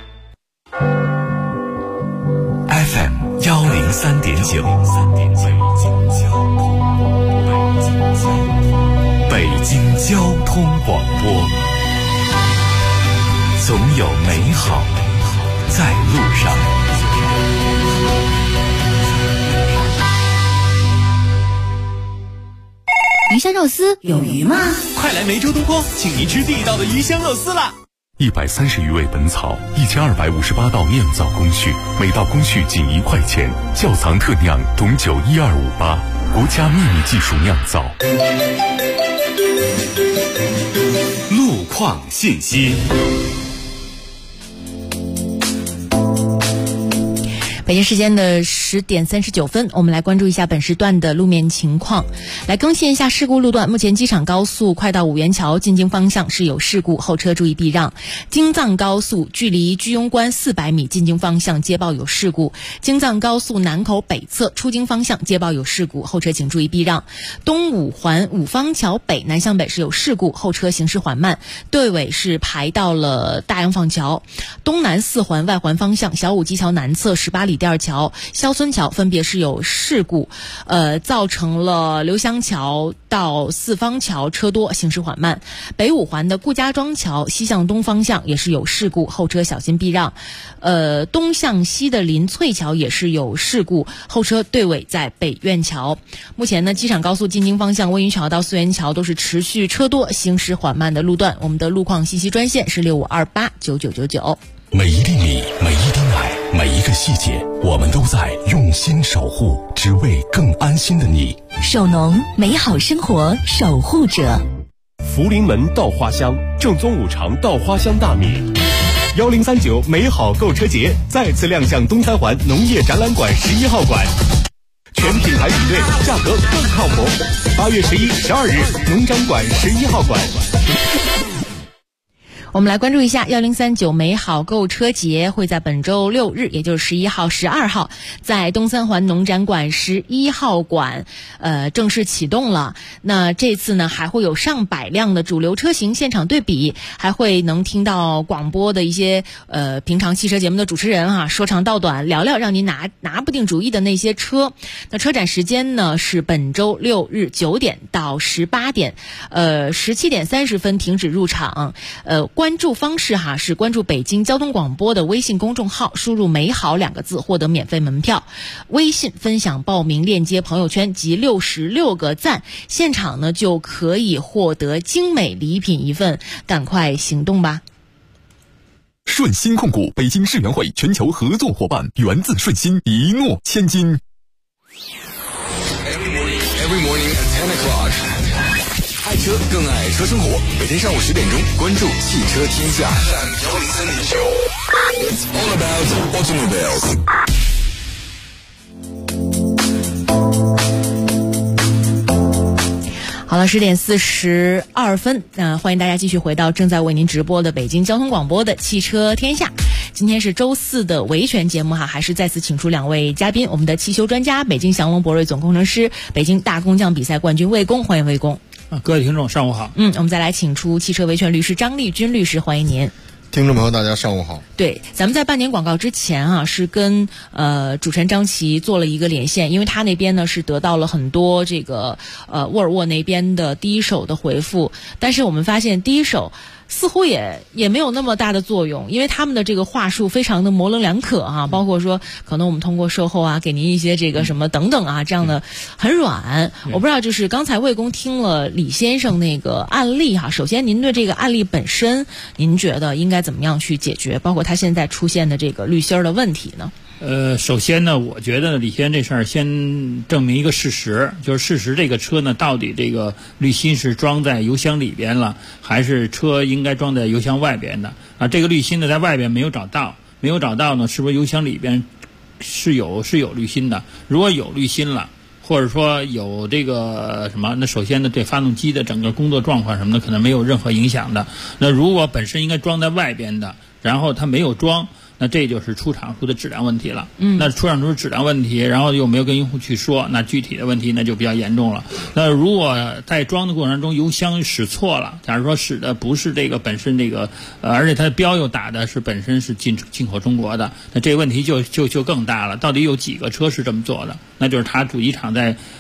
FM 103.9，北京交通广播， 总有美好在路上。 鱼香肉丝有鱼吗？ 快来梅州东坡，请您吃地道的鱼香肉丝啦 ！130余味本草，1258道酿造工序，每道工序仅1块钱，窖藏特酿董酒12588，国家秘密技术酿造。 路况信息。 北京时间的10点39分，我们来关注一下本时段的路面情况，来更新一下事故路段。目前机场高速快到五元桥进京方向是有事故，后车注意避让。京藏高速距离居庸关400米进京方向接报有事故。京藏高速南口北侧出京方向接报有事故，后车请注意避让。东五环五方桥北南向北是有事故，后车行驶缓慢，队尾是排到了大洋坊桥。东南4环外环方向小武基桥南侧18里第二桥、肖村桥分别是有事故，造成了刘香桥到四方桥车多，行驶缓慢。北五环的顾家庄桥西向东方向也是有事故，后车小心避让。东向西的临翠桥也是有事故，后车队尾在北苑桥。目前呢，机场高速进京方向温榆桥到四元桥都是持续车多，行驶缓慢的路段。我们的路况信息专线是65289999。 每一粒米，每一滴奶，每一个细节，我们都在用心守护，只为更安心的你。 守农，美好生活守护者。 福临门稻花香，正宗五常稻花香大米。1039美好购车节再次亮相东三环农业展览馆11号馆，全品牌比对，价格更靠谱。8月11、12日，农展馆11号馆。 我们来关注一下1039美好购车节会在本周6日，也就是11号、12号，在东三环农展馆11号馆正式启动了。那这次呢，还会有上百辆的主流车型现场对比，还会能听到广播的一些平常汽车节目的主持人说长道短，聊聊让您拿不定主意的那些车。那车展时间呢是本周6日9点到18点，17点30分停止入场。关注方式是关注北京交通广播的微信公众号，输入美好2个字获得免费门票。微信分享报名链接朋友圈及66个赞，现场呢就可以获得精美礼品一份，赶快行动吧。 顺鑫控股北京世园会全球合作伙伴，源自顺鑫，一诺千金。 Every morning at 10 o'clock， 爱车更爱车生活，每天上午10点钟关注汽车天下。It's all about automobiles。 好了，10点42分，欢迎大家继续回到正在为您直播的北京交通广播的汽车天下。今天是周四的维权节目还是再次请出2位嘉宾，我们的汽修专家，北京祥龙博瑞总工程师，北京大工匠比赛冠军魏工，欢迎魏工。 各位听众上午好。 我们再来请出汽车维权律师张立军律师，欢迎您。 听众朋友大家上午好。 对，咱们在半年广告之前是跟主持人张琪做了一个连线，因为他那边呢是得到了很多这个沃尔沃那边的第一手的回复，但是我们发现第一手似乎也没有那么大的作用，因为他们的这个话术非常的模棱两可包括说可能我们通过售后给您一些这个什么等等这样的很软。我不知道就是刚才魏工听了李先生那个案例首先您对这个案例本身您觉得应该怎么样去解决，包括他现在出现的这个滤芯的问题呢？ 首先呢，我觉得李先这事儿先证明一个事实，就是事实这个车呢，到底这个滤芯是装在油箱里边了，还是车应该装在油箱外边的这个滤芯呢，在外边没有找到呢，是不是油箱里边是有滤芯的？如果有滤芯了，或者说有这个什么，那首先呢，对发动机的整个工作状况什么的可能没有任何影响的。那如果本身应该装在外边的，然后它没有装，那这就是出厂出的质量问题了。那出厂出质量问题，然后又没有跟用户去说，那具体的问题那就比较严重了。那如果在装的过程中油箱使错了，假如说使的不是这个本身这个而且它的标又打的是本身是进口中国的，那这个问题就更大了。到底有几个车是这么做的？那就是它主机厂在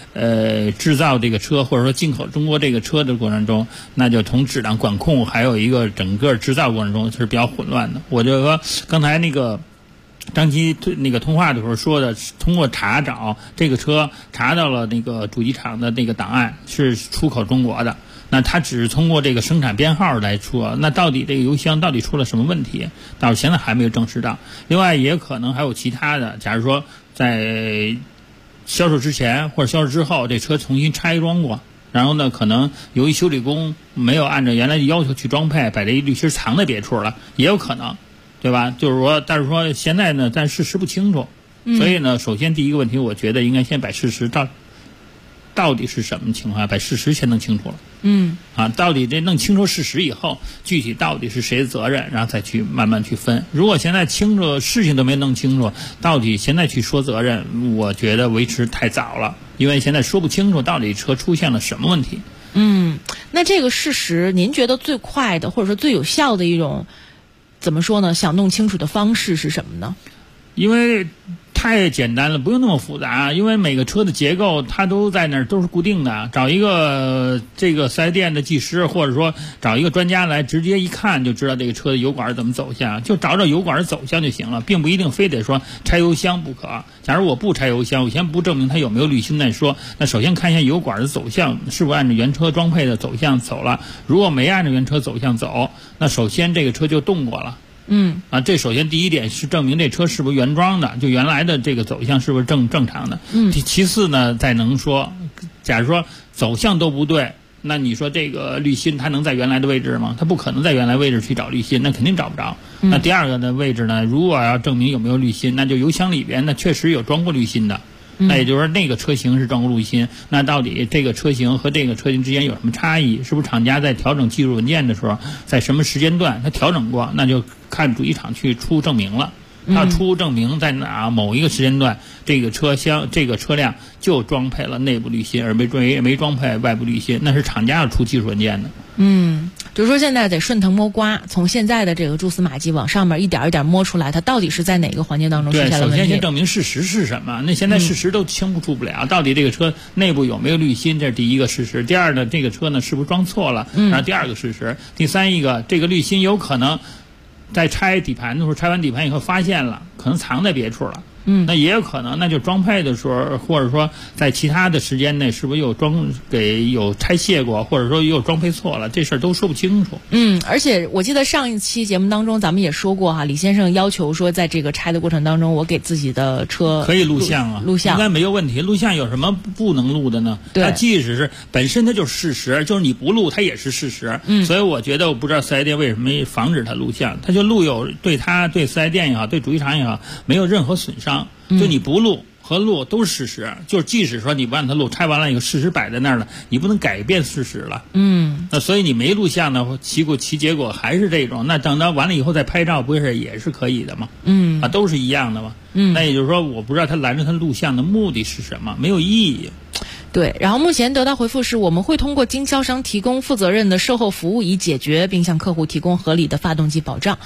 制造这个车或者说进口中国这个车的过程中，那就从质量管控还有一个整个制造过程中是比较混乱的。我就说刚才那个张琪那个通话的时候说的，通过查找这个车查到了那个主机厂的那个档案是出口中国的，那它只是通过这个生产编号来说，那到底这个油箱到底出了什么问题，到现在还没有证实到。另外也可能还有其他的，假如说在销售之前或者销售之后，这车重新拆装过，然后呢可能由于修理工没有按照原来的要求去装配，把这一滤芯藏在别处了，也有可能，对吧？就是说，但是说现在呢，但事实不清楚，所以呢，首先第一个问题，我觉得应该先把事实到底是什么情况，把事实先弄清楚了。到底这弄清楚事实以后，具体到底是谁的责任，然后再去慢慢去分。如果现在清楚事情都没弄清楚，到底现在去说责任，我觉得为时太早了，因为现在说不清楚到底车出现了什么问题。 那这个事实，您觉得最快的或者说最有效的一种怎么说呢？想弄清楚的方式是什么呢？ 因为太简单了，不用那么复杂。因为每个车的结构它都在那儿，都是固定的。找一个这个4S店的技师，或者说找一个专家来，直接一看就知道这个车的油管怎么走向，就找油管走向就行了，并不一定非得说拆油箱不可。假如我不拆油箱，我先不证明它有没有滤芯再说，那首先看一下油管的走向是否按照原车装配的走向走了。如果没按照原车走向走，那首先这个车就动过了。这首先第一点是证明这车是不是原装的，就原来的这个走向是不是正常的。其次呢，再能说，假如说走向都不对，那你说这个滤芯它能在原来的位置吗？它不可能在原来位置去找滤芯，那肯定找不着。那第二个的位置呢，如果要证明有没有滤芯，那就油箱里边那确实有装过滤芯的。那也就是说那个车型是装过滤芯，那到底这个车型和这个车型之间有什么差异？是不是厂家在调整技术文件的时候，在什么时间段它调整过？那就看主机厂去出证明了。它出证明在哪某一个时间段，这个车辆就装配了内部滤芯，而没装配外部滤芯，那是厂家要出技术文件的。 就是说现在得顺藤摸瓜，从现在的这个蛛丝马迹往上面一点一点摸出来，它到底是在哪个环节当中出现了问题。 对，首先先证明事实是什么。那现在事实都清楚不了，到底这个车内部有没有滤芯，这是第一个事实。第二呢，这个车呢是不是装错了，然后第二个事实。第三一个，这个滤芯有可能在拆底盘的时候，拆完底盘以后发现了，可能藏在别处了。那也有可能，那就装配的时候，或者说在其他的时间内，是不是有拆卸过，或者说又装配错了，这事儿都说不清楚。 而且我记得上一期节目当中咱们也说过哈，李先生要求说，在这个拆的过程当中，我给自己的车可以录像啊， 录像应该没有问题。录像有什么不能录的呢？它即使是本身它就是事实，就是你不录它也是事实。所以我觉得我不知道4S店为什么没防止它录像，它就录有对4S店也好，对主机厂也好，没有任何损伤。就你不录和录都是事实，就是即使说你不让它录，拆完了以后事实摆在那儿了，你不能改变事实了。那所以你没录像呢，其结果还是这种，那等到完了以后再拍照，不是也是可以的吗？都是一样的嘛。那也就是说，我不知道他拦着他录像的目的是什么，没有意义。 对，然后目前得到回复是，我们会通过经销商提供负责任的售后服务以解决，并向客户提供合理的发动机保障。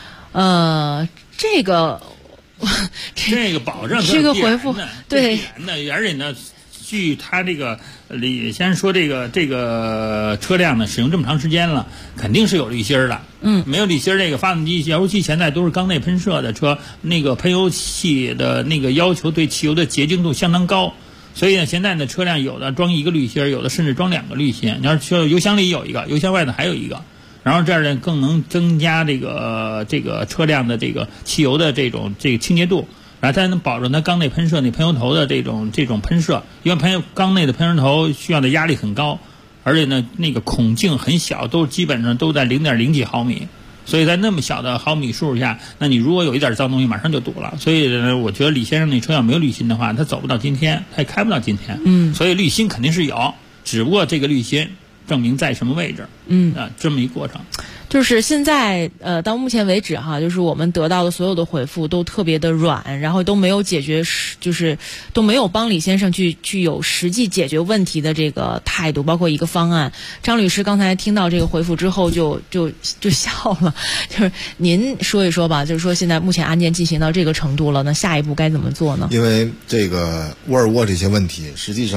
这个保障这个回复对必然的，而且呢，据他这个李先生说，这个车辆呢使用这么长时间了，肯定是有滤芯的。没有滤芯，这个发动机、油机现在都是缸内喷射的车，那个喷油器的那个要求对汽油的洁净度相当高。所以呢，现在的车辆有的装一个滤芯，有的甚至装2个滤芯。你要是说油箱里有一个，油箱外头还有一个。然后这样呢，更能增加这个车辆的这个汽油的这个清洁度，然后它能保证它缸内喷射那喷油头的这种喷射，因为缸内的喷油头需要的压力很高，而且呢那个孔径很小，基本上都在0.0几毫米，所以在那么小的毫米数下，那你如果有一点脏东西，马上就堵了。所以呢，我觉得李先生那车要没有滤芯的话，他走不到今天，他也开不到今天。所以滤芯肯定是有，只不过这个滤芯证明在什么位置，这么一过程。 就是现在到目前为止哈，就是我们得到的所有的回复都特别的软，然后都没有解决，就是都没有帮李先生去有实际解决问题的这个态度，包括一个方案。张律师刚才听到这个回复之后就笑了，就是您说一说吧，就是说现在目前案件进行到这个程度了，那下一步该怎么做呢？ 因为这个沃尔沃这些问题，实际上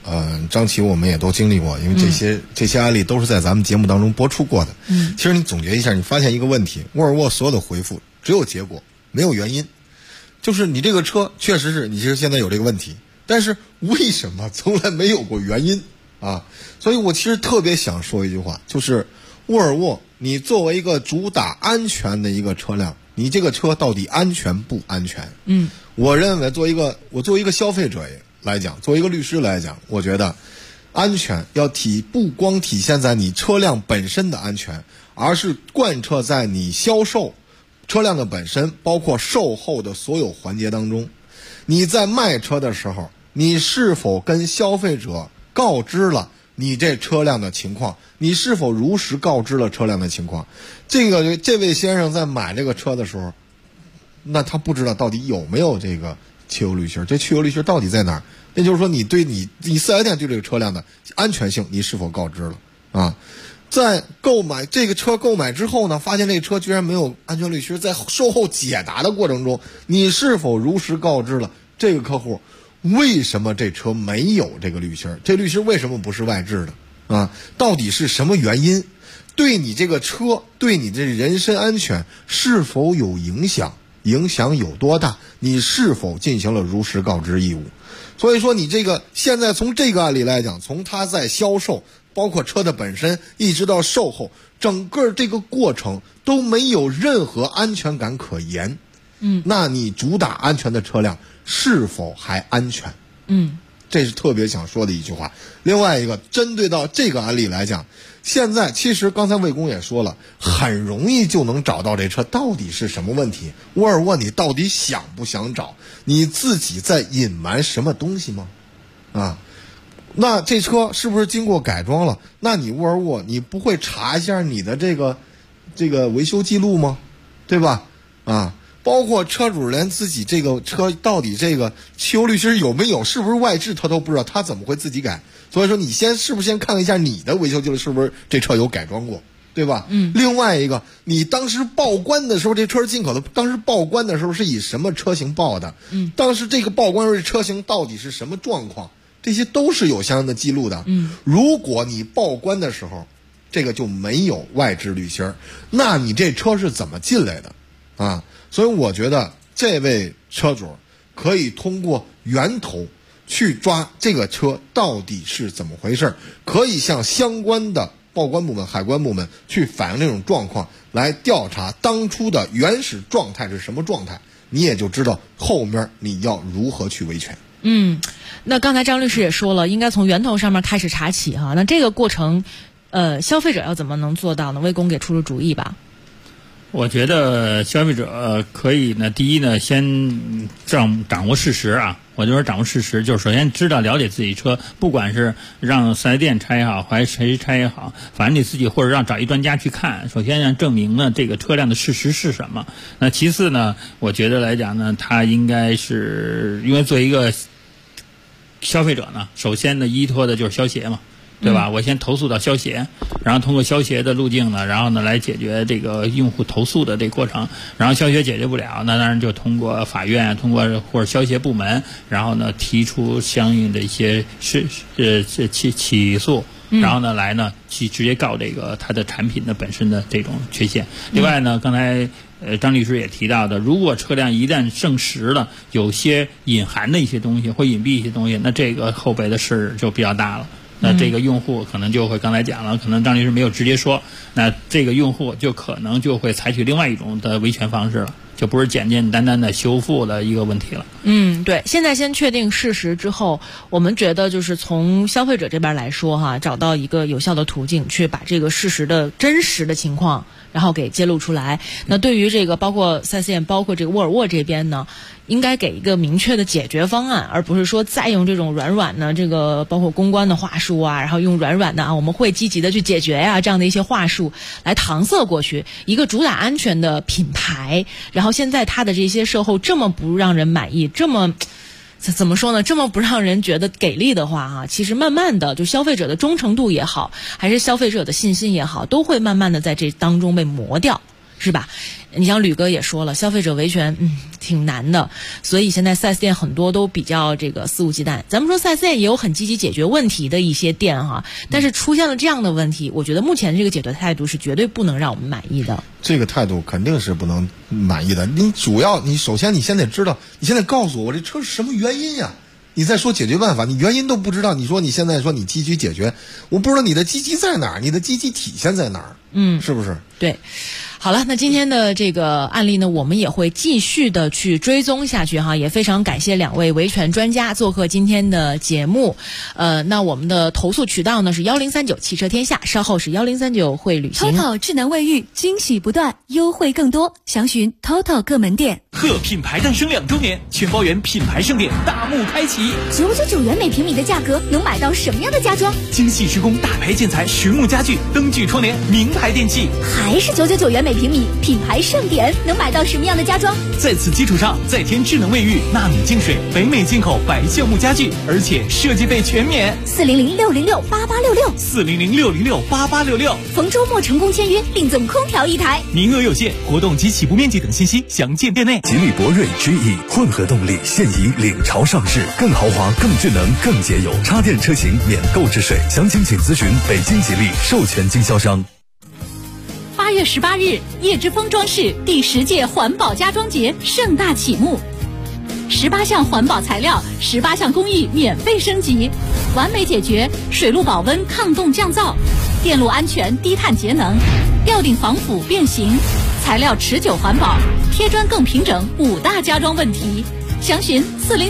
张琪我们也都经历过，因为这些案例都是在咱们节目当中播出过的。其实你总结一下，你发现一个问题，沃尔沃所有的回复只有结果，没有原因。就是你这个车确实是你其实现在有这个问题，但是为什么从来没有过原因啊？所以我其实特别想说一句话，就是沃尔沃，你作为一个主打安全的一个车辆，你这个车到底安全不安全？我认为作为一个消费者来讲，作为一个律师来讲，我觉得安全要不光体现在你车辆本身的安全，而是贯彻在你销售车辆的本身，包括售后的所有环节当中。你在卖车的时候，你是否跟消费者告知了你这车辆的情况？你是否如实告知了车辆的情况？这位先生在买这个车的时候，那他不知道到底有没有这个汽油滤芯，这汽油滤芯到底在哪儿？那就是说你对你4S店对这个车辆的安全性你是否告知了啊？在这个车购买之后呢，发现这车居然没有安全滤芯，在售后解答的过程中，你是否如实告知了这个客户为什么这车没有这个滤芯？这滤芯为什么不是外置的啊？到底是什么原因？对你这个车，对你这人身安全是否有影响？影响有多大？你是否进行了如实告知义务？所以说你这个现在从这个案例来讲，从他在销售包括车的本身一直到售后，整个这个过程都没有任何安全感可言。那你主打安全的车辆是否还安全？这是特别想说的一句话。另外一个，针对到这个案例来讲，现在其实刚才魏工也说了，很容易就能找到这车到底是什么问题。沃尔沃，你到底想不想找？你自己在隐瞒什么东西吗？啊？那这车是不是经过改装了？那你沃尔沃，你不会查一下你的这个维修记录吗？对吧？啊，包括车主连自己这个车到底这个汽油滤芯有没有，是不是外置，他都不知道，他怎么会自己改？所以说你是不是先看一下你的维修记录，是不是这车有改装过，对吧？另外一个，你当时报关的时候，这车是进口的，当时报关的时候是以什么车型报的？当时这个报关时候这车型到底是什么状况？这些都是有相应的记录的。如果你报关的时候这个就没有外置滤芯，那你这车是怎么进来的啊？所以我觉得这位车主可以通过源头去抓这个车到底是怎么回事，可以向相关的报关部门、海关部门去反映这种状况，来调查当初的原始状态是什么状态，你也就知道后面你要如何去维权。 那刚才张律师也说了，应该从源头上面开始查起哈。那这个过程，消费者要怎么能做到呢？魏工给出出主意吧。 我觉得消费者可以呢，第一呢，先掌握事实啊。我就说掌握事实，就是首先了解自己车，不管是让4S店拆也好，还是谁拆也好，反正你自己或者找一专家去看。首先要证明呢这个车辆的事实是什么。那其次呢，我觉得来讲呢，他应该是因为作为一个消费者呢，首先呢依托的就是消协嘛。对吧？我先投诉到消协，然后通过消协的路径呢，然后呢来解决这个用户投诉的这个过程。然后消协解决不了，那当然就通过法院，通过或者消协部门，然后呢提出相应的一些起诉，然后呢来呢去直接告这个它的产品的本身的这种缺陷。另外呢，刚才张律师也提到的，如果车辆一旦证实了有些隐含的一些东西或隐蔽一些东西，那这个后备的事就比较大了。那这个用户可能就会刚才讲了，可能张律师没有直接说，那这个用户就可能就会采取另外一种的维权方式了，就不是简简单单的修复的一个问题了。 对，现在先确定事实之后，我们觉得就是从消费者这边来说哈，找到一个有效的途径，去把这个事实的真实的情况，然后给揭露出来。那对于这个包括4S店，包括这个沃尔沃这边呢，应该给一个明确的解决方案，而不是说再用这种软的这个包括公关的话术啊，然后用软的啊，我们会积极的去解决呀，这样的一些话术来搪塞过去。一个主打安全的品牌，然后现在它的这些售后这么不让人满意，这么怎么说呢？这么不让人觉得给力的话哈，其实慢慢的就消费者的忠诚度也好，还是消费者的信心也好，都会慢慢的在这当中被磨掉。 是吧？你像吕哥也说了，消费者维权挺难的，所以现在 4S 店很多都比较这个肆无忌惮。咱们说 4S 店也有很积极解决问题的一些店哈，但是出现了这样的问题，我觉得目前这个解决态度是绝对不能让我们满意的。 这个态度肯定是不能满意的。你首先你先得知道，你现在告诉我这车是什么原因呀？你再说解决办法，你原因都不知道，你说你现在说你积极解决，我不知道你的积极在哪儿，你的积极体现在哪儿？是不是？ 对。好了，那今天的这个案例呢，我们也会继续的去追踪下去哈，也非常感谢2位维权专家做客今天的节目。那我们的投诉渠道呢是1039汽车天下，稍后是1039会旅行。 TOTO 智能卫浴，惊喜不断，优惠更多，详询 TOTO 各门店。 贺品牌诞生2周年，全包圆品牌盛典大幕开启 ，999元每平米的价格能买到什么样的家装？ 精细施工大牌建材，实木家具，灯具窗帘，名牌电器， 还是999元每平米，品牌盛典能买到什么样的家装？ 在此基础上再添智能卫浴、纳米净水、北美进口白橡木家具，而且设计费全免。 400-606-8866，400-606-8866，逢周末成功签约，另赠空调1台， 名额有限，活动及起步面积等信息详见店内。 吉利博瑞 GE 混合动力现已领潮上市，更豪华、更智能、更节油，插电车型免购置税，详情请咨询北京吉利授权经销商。 8月18日，叶之峰装饰第10届环保家装节盛大启幕，18项环保材料，18项工艺免费升级，完美解决水路保温、抗冻降噪、电路安全、低碳节能、吊顶防腐变形、材料持久环保、贴砖更平整5大家装问题。详询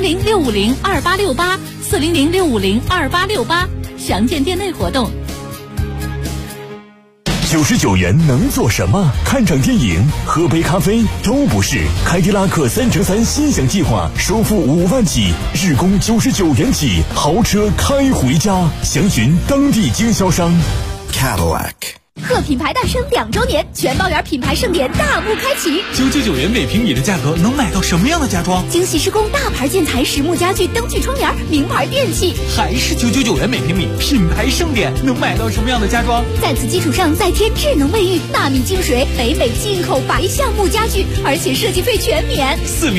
400-650-2868，400-650-2868，详见店内活动。 99元能做什么？看场电影、喝杯咖啡都不是。凯迪拉克3乘3心想计划，首付5万起，日供99元起，豪车开回家。详询当地经销商。 Cadillac。 贺品牌诞生2周年，全包圆品牌盛典大幕开启。 999元每平米的价格能买到什么样的家装？ 精细施工大牌建材、实木家具、灯具窗帘、名牌电器， 还是999元每平米，品牌盛典能买到什么样的家装？ 在此基础上再添智能卫浴、纳米净水、北美进口白橡木家具，而且设计费全免。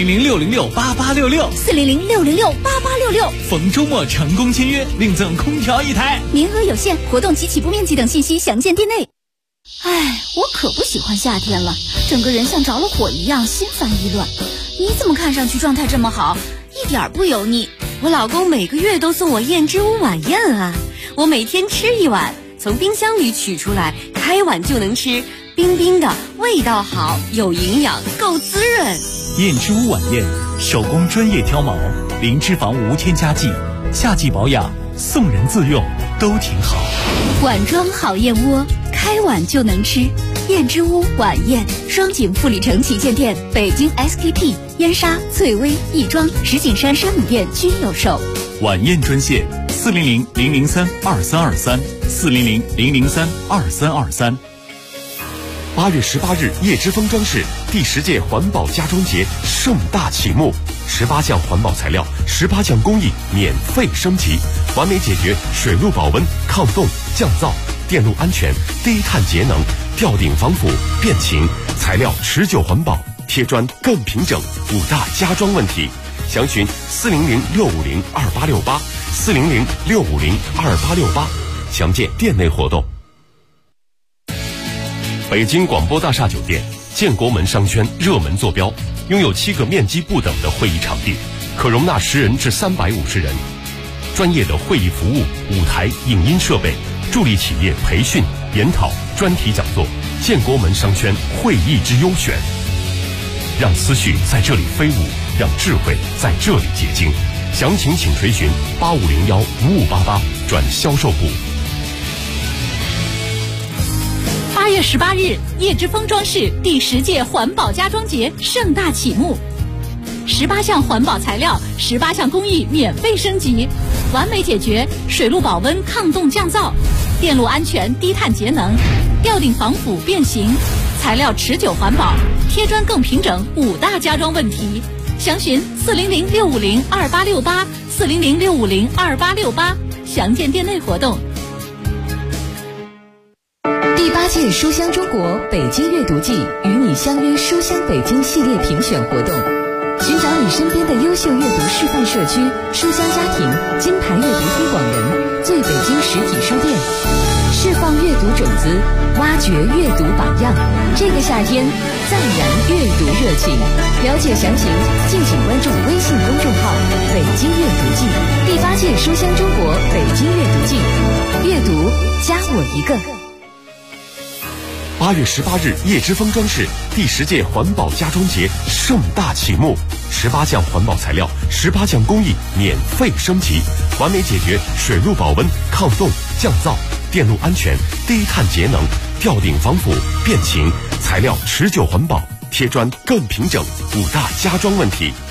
400-606-8866，400-606-8866，逢周末成功签约，另赠空调1台， 名额有限，活动及起步面积等信息详见店内。哎，我可不喜欢夏天了，整个人像着了火一样，心烦意乱。你怎么看上去状态这么好，一点不油腻？ 我老公每个月都送我燕之屋晚宴啊，我每天吃1碗，从冰箱里取出来，开碗就能吃，冰冰的，味道好，有营养，够滋润。 燕之屋晚宴，手工专业挑毛，零脂肪无添加剂，夏季保养，送人自用都挺好。 碗装好燕窝，开碗就能吃。燕之屋晚宴，双井富里城旗舰店、北京 SKP、燕莎、翠微、亦庄、石景山山姆店均有售。 晚宴专线400-003-2323，400-003-2323。 8月18日，叶之峰装饰第10届环保家装节盛大启幕，18项环保材料，18项工艺免费升级，完美解决水路保温、抗冻、降噪、电路安全、低碳节能、吊顶防腐、变形，材料持久环保，贴砖更平整5大家装问题。详询400-650-2868，400-650-2868，详见店内活动。北京广播大厦酒店建国门商圈热门坐标，拥有7个面积不等的会议场地，可容纳10人至350人。专业的会议服务、舞台、影音设备，助力企业培训、研讨、专题讲座。建国门商圈会议之优选，让思绪在这里飞舞，让智慧在这里结晶。详情请垂询8501-5588转销售部。 8月18日，叶之峰装饰第10届环保家装节盛大启幕，18项环保材料，18项工艺免费升级，完美解决水路保温、抗冻降噪、电路安全、低碳节能、吊顶防腐变形，材料持久环保，贴砖更平整5大家装问题。详询400-650-2868，400-650-2868，详见店内活动。 第8 届书香中国北京阅读季与你相约书香北京系列评选活动，寻找你身边的优秀阅读示范社区、书香家庭、金牌阅读推广人、最北京实体书店，释放阅读种子，挖掘阅读榜样。这个夏天再燃阅读热情。了解详情，敬请关注微信公众号“北京阅读季”第8届书香中国北京阅读季，阅读加我一个。 8月18日，叶之峰装饰第10届环保家装节盛大启幕，18项环保材料，18项工艺免费升级，完美解决水路保温、抗冻、降噪、电路安全、低碳节能、吊顶防腐、变形、材料持久环保、贴砖更平整5大家装问题。